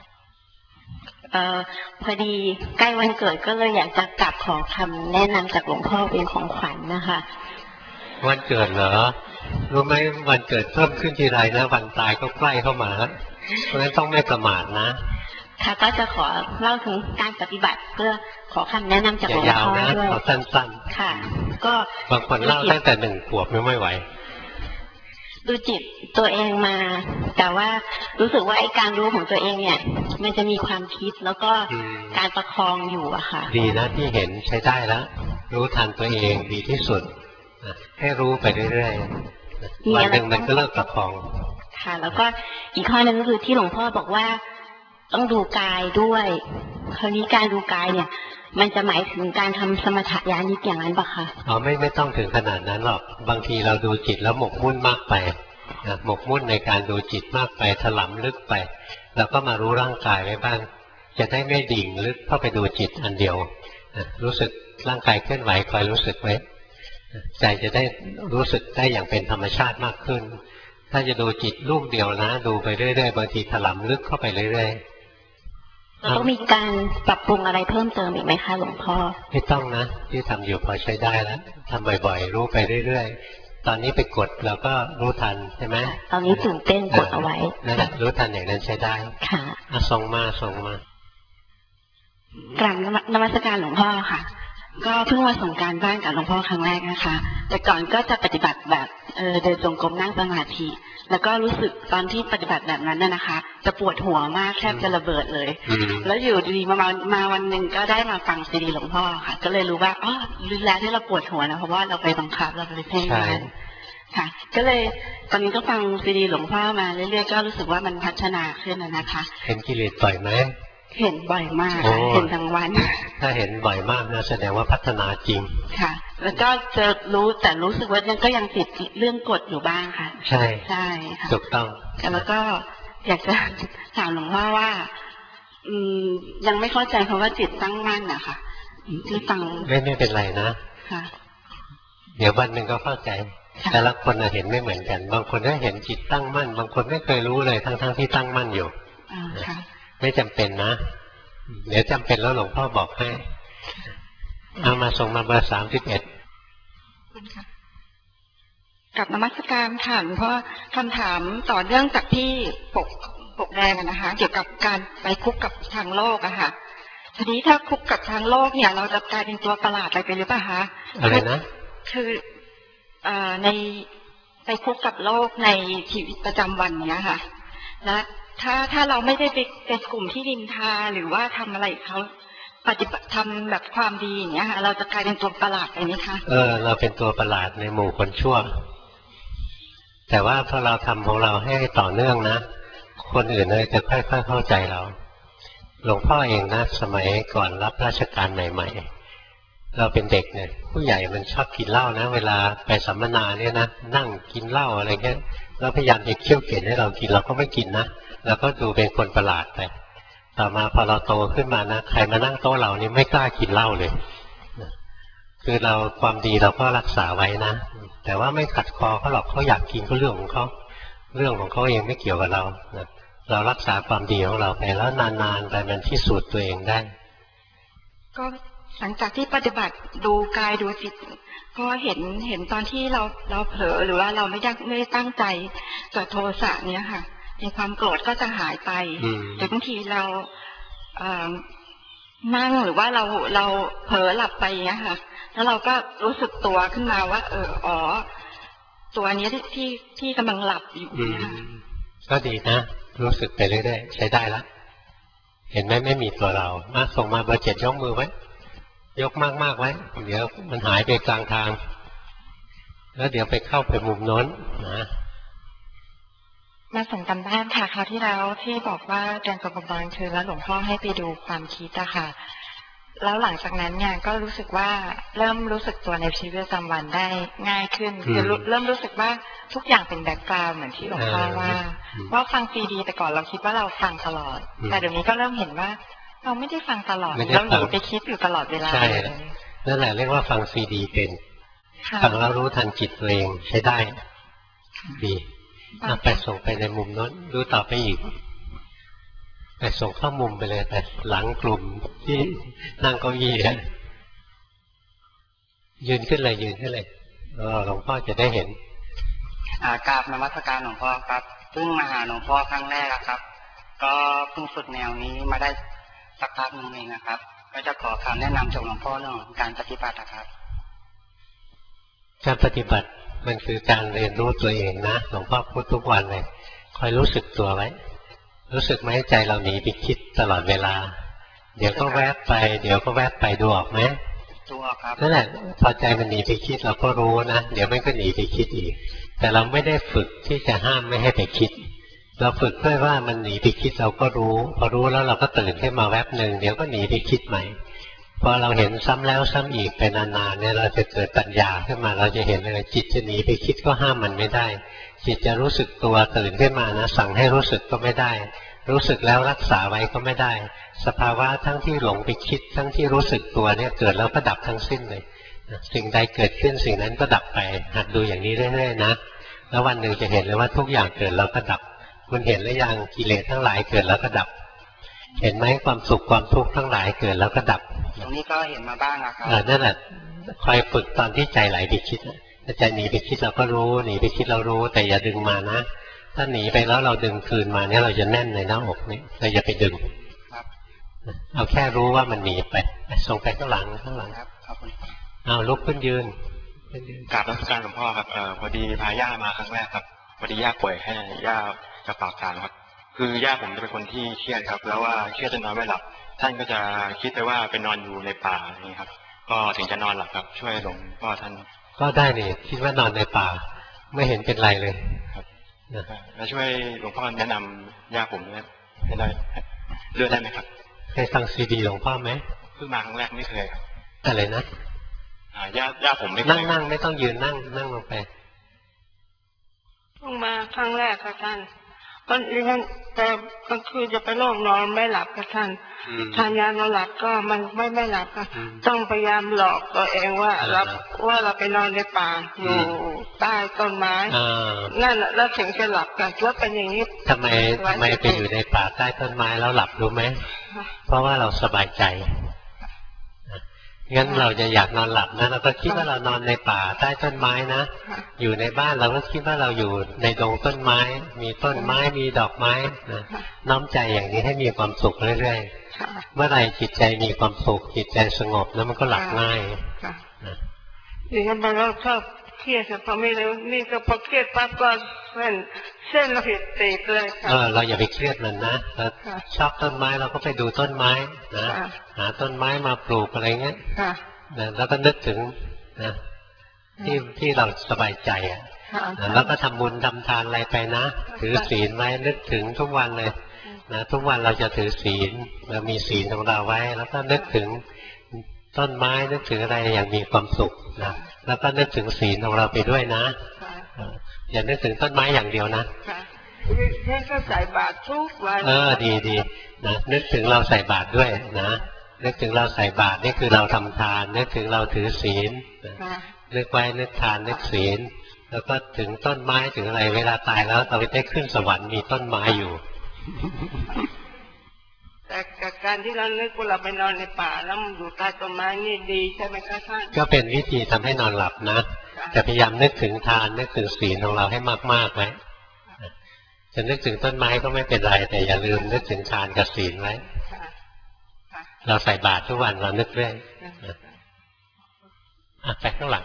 พอดีใกล้วันเกิดก็เลยอยากจะกลับขอคำแนะนำจากหลวงพ่อเป็นของขวัญนะคะวันเกิดเหรอรู้ไหมวันเกิดเพิ่มขึ้นทีไรนะวันตายก็ใกล้เข้ามาแล้วเพราะฉะนั้นต้องไม่ประมาทนะค่ะก็จะขอเล่าถึงการปฏิบัติเพื่อขอคำแนะนำจากหลวงพ่อด้วยเอาสั้นๆค่ะก็บางคนเล่าตั้งแต่1 ขวบไม่ไหวดูจิตตัวเองมาแต่ว่ารู้สึกว่าไอ้การรู้ของตัวเองเนี่ยมันจะมีความคิดแล้วก็การประคองอยู่อะค่ะดีนะที่เห็นใช้ได้แล้วรู้ทันตัวเองดีที่สุดให้รู้ไปเรื่อยๆวันหนึ่งมันก็เลิกประคองค่ะแล้วก็อีกข้อนึงก็คือที่หลวงพ่อบอกว่าต้องดูกายด้วยคราวนี้การดูกายเนี่ยมันจะหมายถึงการทำสมถะญาณิกอย่างนั้นปะคะไม่ต้องถึงขนาดนั้นหรอกบางทีเราดูจิตแล้วหมกมุ่นมากไปหมกมุ่นในการดูจิตมากไปถลำลึกไปแล้วก็มารู้ร่างกายไว้บ้างจะได้ไม่ดิ่งลึกเข้าไปดูจิตอันเดียวรู้สึกร่างกายเคลื่อนไหวคอยรู้สึกไว้ใจจะได้รู้สึกได้อย่างเป็นธรรมชาติมากขึ้นถ้าจะดูจิตลูกเดียวนะดูไปเรื่อยๆบางทีถลำลึกเข้าไปเรื่อยๆเราต้องมีการปรับปรุงอะไรเพิ่มเติมอีกไหมคะหลวงพ่อไม่ต้องนะที่ทำอยู่พอใช้ได้แล้วทำบ่อยๆรู้ไปเรื่อยๆตอนนี้ไปกดเราก็รู้ทันใช่ไหมตอนนี้ตื่นเต้นกดเอาไว้นั่นแหละรู้ทันอย่างนั้นใช้ได้ค่ะส่งมากราบนมัสการหลวงพ่อค่ะก็เพิ่งมาส่งการบ้านกับหลวงพ่อครั้งแรกนะคะแต่ก่อนก็จะปฏิบัติแบบเดินจงกรมนั่งสมาธิแล้วก็รู้สึกตอนที่ปฏิบัติแบบนั้นนะคะจะปวดหัวมากแทบจะระเบิดเลยแล้วอยู่ดีมาวันหนึ่งก็ได้มาฟังซีดีหลวงพ่อค่ะก็เลยรู้ว่ารู้แล้วที่เราปวดหัวนะเพราะว่าเราไปบังคับเราไปเพ่งมันค่ะก็เลยตอนนี้ก็ฟังซีดีหลวงพ่อมาเรื่อยๆก็รู้สึกว่ามันพัฒนาขึ้นนะคะเห็นกิเลสบ่อยไหมเห็นบ่อยมากเห็นทั้งวันถ้าเห็นบ่อยมากนะแสดงว่าพัฒนาจริงค่ะแล้วก็จะรู้แต่รู้สึกว่ายังก็ยังติดเรื่องกฎอยู่บ้างค่ะใช่ค่ะถูกต้องแล้วก็อยากจะถามหลวงพ่อว่ายังไม่เข้าใจคำว่าจิตตั้งมั่นนะคะที่ฟังไม่เป็นไรนะค่ะเดี๋ยววันหนึ่งก็เข้าใจแต่ละคนเห็นไม่เหมือนกันบางคนได้เห็นจิตตั้งมั่นบางคนไม่เคยรู้เลยทั้งที่ตั้งมั่นอยู่ไม่จำเป็นนะเดี๋ยวจำเป็นแล้วหลวงพ่อบอกให้เอามาส่งมาเบอร์31 กับนมัสการค่ะหลวงพ่อคำถามต่อเนื่องจากที่ปกแดงนะคะเกี่ยวกับการไปคุกกับทางโลกอะค่ะทีนี้ถ้าคุกกับทางโลกเนี่ยเราจะกลายเป็นตัวประหลาดไปหรือเปล่าคะอะไรนะคือในไปคุกกับโลกในชีวิตประจำวันเนี้ยค่ะและถ้าเราไม่ได้ไปเป็นกลุ่มที่ดินทาหรือว่าทำอะไรเขาปฏิบัติทำแบบความดีอย่างเงี้ยค่ะเราจะกลายเป็นตัวประหลาดไปไหมคะเราเป็นตัวประหลาดในหมู่คนชั่วแต่ว่าพอเราทำของเราให้ต่อเนื่องนะคนอื่นเลยจะค่อยๆเข้าใจเราหลวงพ่อเองนะสมัยก่อนรับราชการใหม่ๆเราเป็นเด็กเนี่ยผู้ใหญ่มันชอบกินเหล้านะเวลาไปสัมมนาเนี่ยนะนั่งกินเหล้าอะไรเงี้ยแล้วพยายามจะเคี่ยวเข็นให้เรากินเราก็ไม่กินนะแล้วก็ดูเป็นคนประหลาดไปต่อมาพอเราโตขึ้นมานะใครมานั่งโต๊ะเรานี่ไม่กล้ากินเหล้าเลยคือเราความดีเราก็รักษาไว้นะแต่ว่าไม่ขัดคอเขาหรอกเขาอยากกินก็เรื่องของเขาเรื่องของเขาเองไม่เกี่ยวกับเรานะเรารักษาความดีของเราไปแล้วนานๆไปมันพิสูจน์ตัวเองได้ก็หลังจากที่ปฏิบัติดูกายดูจิตก็เห็นตอนที่เราเผลอหรือว่าเราไม่ได้ตั้งใจเกิดโทสะเนี้ยค่ะในความโกรธก็จะหายไปแต่บางทีเรานั่งหรือว่าเราเผลอหลับไปอย่างเงี้ยค่ะแล้วเราก็รู้สึกตัวขึ้นมาว่าตัวนี้ที่กำลังหลับอยู่เนี่ยก็ดีนะรู้สึกไปเรื่อยๆใช้ได้ละเห็นไหมไม่มีตัวเรามาส่งมาเบอร์ 7ยกมือไว้ยกมากๆไว้เดี๋ยวมันหายไปกลางทางแล้วเดี๋ยวไปเข้าไปมุมโน้นนะมาส่งกันบ้านค่ะคราวที่แล้วที่บอกว่าเดือนกบาลคือแล้วหลวงพ่อให้ไปดูความคิดอะค่ะแล้วหลังจากนั้นเนี่ยก็รู้สึกว่าเริ่มรู้สึกตัวในชีวิตประจำวันได้ง่ายขึ้นคือเริ่มรู้สึกว่าทุกอย่างเป็นแบ็คกราวด์เหมือนที่หลวงพ่อว่าฟังซีดีแต่ก่อนเราคิดว่าเราฟังตลอดแต่เดี๋ยวนี้ก็เริ่มเห็นว่าเราไม่ได้ฟังตลอดเราหนีไปคิดอยู่ตลอดเวลานั่นแหละเรียกว่าฟังซีดีเป็นฟังแล้วรู้ทันจิตตัวเองใช้ได้ดีไปส่งไปในมุมนั้นดูต่อไปอีกไปส่งเข้ามุมไปเลยแต่หลังกลุ่มที่นั่งเก้าอี้ยืนขึ้นเลยยืนขึ้นเลยหลวงพ่อจะได้เห็นกราบนมัสการหลวงพ่อครับเพิ่งมาหาหลวงพ่อครั้งแรกครับก็เพิ่งฝึกแนวนี้มาได้สักพักนึงเองนะครับก็จะขอคำแนะนำจากหลวงพ่อเรื่องการปฏิบัติครับการปฏิบัติมันคือการเรียนรู้ตัวเองนะหลวงพ่อพูดทุกวันเลยคอยรู้สึกตัวไว้รู้สึกไหมใจเราหนีไปคิดตลอดเวลาเดี๋ยวก็แวบไปเดี๋ยวก็แวบไปดูออกไหมดูออกครับนั่นแหละพอใจมันหนีไปคิดเราก็รู้นะเดี๋ยวมันก็หนีไปคิดอีกแต่เราไม่ได้ฝึกที่จะห้ามไม่ให้ไปคิดเราฝึกเพื่อว่ามันหนีไปคิดเราก็รู้พอรู้แล้วเราก็ตื่นขึ้นมาแวบหนึ่งเดี๋ยวก็หนีไปคิดใหม่พอเราเห็นซ้ำแล้วซ้ำอีกไปนานๆเนี่ยเราจะเกิดปัญญาขึ้นมาเราจะเห็นเลยจิตจะหนีไปคิดก็ห้ามมันไม่ได้จิตจะรู้สึกตัวตื่นขึ้นมานะสั่งให้รู้สึกก็ไม่ได้รู้สึกแล้วรักษาไว้ก็ไม่ได้สภาวะทั้งที่หลงไปคิดทั้งที่รู้สึกตัวเนี่ยเกิดแล้วก็ดับทั้งสิ้นเลยสิ่งใดเกิดขึ้นสิ่งนั้นก็ดับไปหัดดูอย่างนี้เรื่อยๆนะแล้ววันหนึ่งจะเห็นเลยว่าทุกอย่างเกิดแล้วก็ดับคุณเห็นหรือยังกิเลสทั้งหลายเกิดแล้วก็ดับเห็นไหมความสุขความทุกข์ทั้งหลายเกิดแล้วก็ดับตรงนี้ก็เห็นมาบ้างนะครับนั่นแหละคอยฝึกตอนที่ใจไหลไปคิดถ้าใจหนีไปคิดเราก็รู้หนีไปคิดเรารู้แต่อย่าดึงมานะถ้าหนีไปแล้วเราดึงคืนมาเนี่ยเราจะแน่นในหน้าอกนี่เราอย่าไปดึงเอาแค่รู้ว่ามันหนีไปส่งไปข้างหลังเอาลุกขึ้นยืนกราบนมัสการหลวงพ่อครับพอดีพาย่ามาครั้งแรกครับพอดีย่าป่วยให้ย่าจะปากทางครับคือย่าผมจะเป็นคนที่เครียดครับแล้วว่าเครียดจนนอนไม่หลับท่านก็จะคิดไปว่าไปนอนอยู่ในป่าอย่างนี้ครับก็ถึงจะนอนหลับครับช่วยหลวงพ่อท่านก็ได้นี่คิดว่านอนในป่าไม่เห็นเป็นไรเลยครับแล้วช่วยหลวงพ่อแนะนำย่าผมให้ได้เลือกได้ไหมครับเคยฟังซีดีหลวงพ่อไหมเพิ่งมาครั้งแรกไม่เคยครับอะไรนะย่าผมไม่นั่งไม่ต้องยืนนั่งลงไปเพิ่งมาครั้งแรกค่ะท่านตอนนี้แต่กลางคืนจะไปโรคนอนไม่หลับค่ะท่านทานยานอนหลับก็มันไม่หลับค่ะต้องพยายามหลอกตัวเองว่าเราไปนอนในป่าอยู่ใต้ต้นไม้นั่นแล้วถึงจะหลับกันแล้วเป็นอย่างนี้ทำไมไปอยู่ในป่าใต้ต้นไม้แล้วหลับรู้ไหมเพราะว่าเราสบายใจงั้นเราจะอยากนอนหลับนะเราก็คิดว่าเรานอนในป่าใต้ต้นไม้นะอยู่ในบ้านเราก็คิดว่าเราอยู่ในดงต้นไม้มีต้นไม้มีดอกไม้นะน้อมใจอย่างนี้ให้มีความสุขเรื่อยๆเมื่อไหร่จิตใจมีความสุขจิตใจสงบแล้วมันก็หลับง่ายอย่างนั้นเราชอบเครียดพอไม่รู้นี่ก็พอเครียดปั๊บก็เส้นเราเห็นตีเลยเราอย่าไปเครียดมันนะเราชอบต้นไม้เราก็ไปดูต้นไม้นะหาต้นไม้มาปลูกอะไรเงี้ยนะแล้วก็นึกถึงนะที่เราสบายใจอ่ะแล้วก็ทำบุญทำทานอะไรไปนะถือศีลไว้นึกถึงทุกวันเลยนะทุกวันเราจะถือศีลเรามีศีลของเราไว้แล้วก็นึกถึงต้นไม้นึกถึงอะไรอย่างมีความสุขนะแล้วก็นึกถึงศีลของเราไปด้วยนะอย่านึกถึงต้นไม้อย่างเดียวนะแค่ก็ใส่บาตรทุกวันดีนะนึกถึงเราใส่บาตรด้วยนะนึกถึงเราใส่บาตรนี่คือเราทำทานนึกถึงเราถือศีลนึกไว้นึกทานนึกศีลแล้วก็ถึงต้นไม้ถึงอะไรเวลาตายแล้วเราไปได้ขึ้นสวรรค์มีต้นไม้อยู่แต่กับการที่เรานึกว่าเราไปนอนในป่าแล้วมันอยู่ใต้ต้นไม้นี่ดีใช่ไหมคะท่านก็เป็นวิธีทำให้นอนหลับนะแต่พยายามนึกถึงทานนึกถึงศีลของเราให้มากๆไว้จะนึกถึงต้นไม้ก็ไม่เป็นไรแต่อย่าลืมนึกถึงทานกับศีลไว้เราใส่บาตรทุกวันเรานึกเรื่อยไปข้างหลัง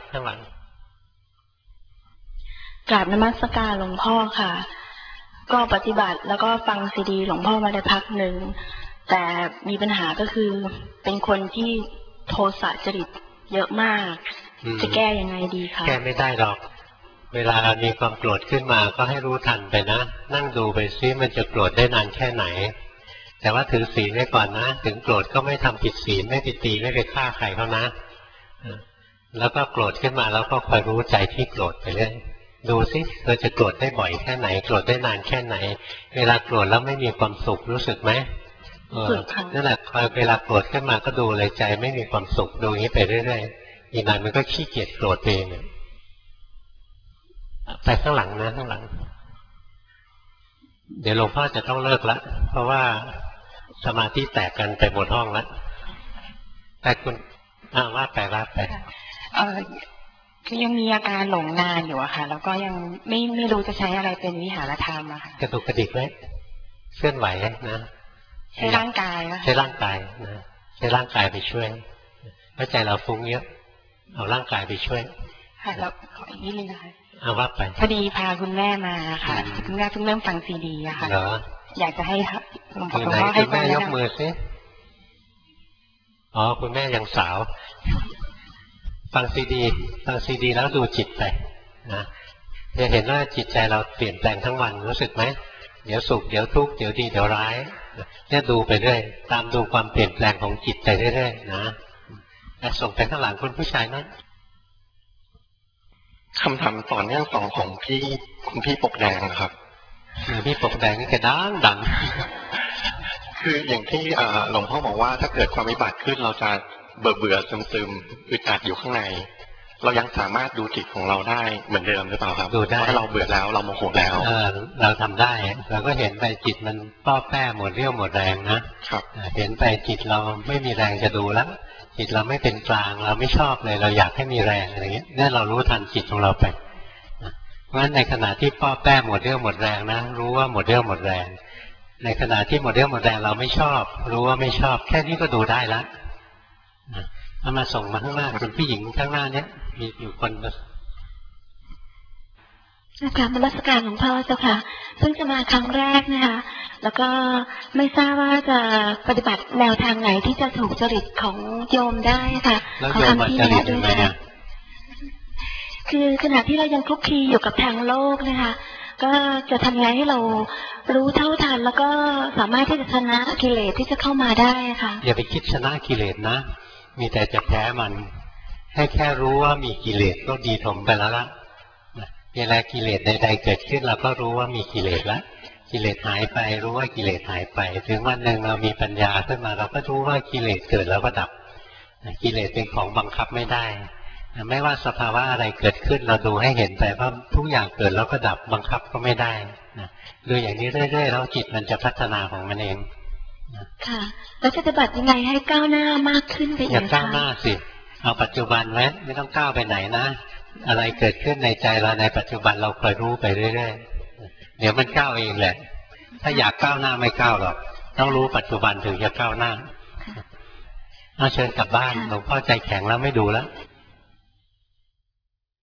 กราบนมัสการหลวงพ่อค่ะก็ปฏิบัติแล้วก็ฟังซีดีหลวงพ่อมาได้พักหนึ่งแต่มีปัญหาก็คือเป็นคนที่โทสะจริตเยอะมากจะแก้ยังไงดีคะแก้ไม่ได้หรอกเวลามีความโกรธขึ้นมาก็ให้รู้ทันไปนะนั่งดูไปซิมันจะโกรธได้นานแค่ไหนแต่ว่าถือศีลไว้ก่อนนะถึงโกรธก็ไม่ทำผิดศีลไม่ไปตีไม่ไปฆ่าใครเขานะแล้วก็โกรธขึ้นมาแล้วก็คอยรู้ใจที่โกรธไปเรื่อยดูสิเราจะโกรธได้บ่อยแค่ไหนโกรธได้นานแค่ไหนเวลาโกรธแล้วไม่มีความสุขรู้สึกไหมนั่นแหละคอยเวลาโกรธขึ้นมาก็ดูเลยใจไม่มีความสุขดูอย่างนี้ไปเรื่อยๆอีกหน่อยมันก็ขี้เกียจโกรธเองไปข้างหลังนะข้างหลังเดี๋ยวหลวงพ่อจะต้องเลิกละเพราะว่าสมาธิแตกกันไปหมดห้องแล้วแต่คุณว่าไปคือยังมีอาการหลงนานอยู่อะค่ะแล้วก็ยังไม่รู้จะใช้อะไรเป็นวิหารธรรมอะค่ะกระตุกกระดิกไหมเคลื่อนไหวนะใช้ร่างกายใช้ร่างกายนะใช้ร่างกายไปช่วยเพราะใจเราฟุ้งเยอะเอาร่างกายไปช่วยค่ะแล้วขออีกนิดนึงนะคะว่าไปพอดีพาคุณแม่มาค่ะคุณแม่เพิ่งเริ่มฟังซีดีอะค่ะอยากจะให้หลวงพ่อให้แม่ยกมือซิคุณแม่ยังสาวฟังซีดีแล้วดูจิตไปนะจะเห็นว่าจิตใจเราเปลี่ยนแปลงทั้งวันรู้สึกไหมเดี๋ยวสุขเดี๋ยวทุกข์เดี๋ยวดีเดี๋ยวร้ายเนี่ยดูไปเรื่อยตามดูความเปลี่ยนแปลงของจิตใจเรื่อยๆนะส่งไปข้างหลังคุณผู้ชายนั้นคำถามต่อเนื่องของคุณพี่ปกแดงครับพี่ปกแดงนี่กระดังคืออย่างที่หลวงพ่อบอกว่าถ้าเกิดความวิบัติขึ้นเราจะเบื่อซึมอึดอัดอยู่ข้างในเรายังสามารถดูจิตของเราได้เหมือนเดิมหรือเปล่าครับดูได้ถ้าเราเบื่อแล้วเราโมโหแล้วเราทำได้เราก็เห็นไปจิตมันป้อแป้หมดเรี่ยวหมดแรงนะครับเห็นไปจิตเราไม่มีแรงจะดูแล้วจิตเราไม่เป็นกลางเราไม่ชอบเลยเราอยากให้มีแรงอะไรเงี้ยเนี่ยเรารู้ทันจิตของเราไปเพราะฉะนั้นในขณะที่ป้อแป้หมดเรี่ยวหมดแรงนะรู้ว่าหมดเรี่ยวหมดแรงในขณะที่หมดเรี่ยวหมดแรงเราไม่ชอบรู้ว่าไม่ชอบแค่นี้ก็ดูได้แล้วเอามาส่งมาข้างหน้าคุณผู้หญิงข้างหน้าเนี้ยมีอยู่คนกราบนมัสการหลวงพ่อเจ้าค่ะเพิ่งจะมาครั้งแรกนะคะแล้วก็ไม่ทราบว่าจะปฏิบัติแนวทางไหนที่จะถูกจริตของโยมได้ค่ะขอคำที่แนะด้วยค่ะคือขณะที่เรายังคลุกคลีอยู่กับทางโลกนะคะก็จะทำไงให้เรารู้เท่าทันแล้วก็สามารถที่จะชนะกิเลสที่จะเข้ามาได้ค่ะอย่าไปคิดชนะกิเลสนะมีแต่จะแพ้มันให้แค่รู้ว่ามีกิเลสก็ดีถมไปแล้วละเวลากิเลสใดๆเกิดขึ้นเราก็รู้ว่ามีกิเลสแล้วกิเลสหายไปรู้ว่ากิเลสหายไปถึงวันหนึ่งเรามีปัญญาขึ้นมาเราก็รู้ว่ากิเลสเกิดแล้วก็ดับกิเลสเป็นของบังคับไม่ได้ไม่ว่าสภาวะอะไรเกิดขึ้นเราดูให้เห็นไปว่าทุกอย่างเกิดแล้วก็ดับบังคับก็ไม่ได้ดูอย่างนี้เรื่อยๆแล้วจิตมันจะพัฒนาของมันเองค่ะแล้วจะปฏิบัติยังไงให้ก้าวหน้ามากขึ้นไปอีกอย่าก้าวหน้าสิเอาปัจจุบันไว้ไม่ต้องก้าวไปไหนนะอะไรเกิดขึ้นในใจเราในปัจจุบันเราคอยรู้ไปเรื่อยๆเดี๋ยวมันก้าวเองแหละถ้าอยากก้าวหน้าไม่ก้าวหรอกต้องรู้ปัจจุบันถึงจะก้าวหน้าเอาเชิญกลับบ้านหลวงพ่อใจแข็งแล้วไม่ดูแล้ว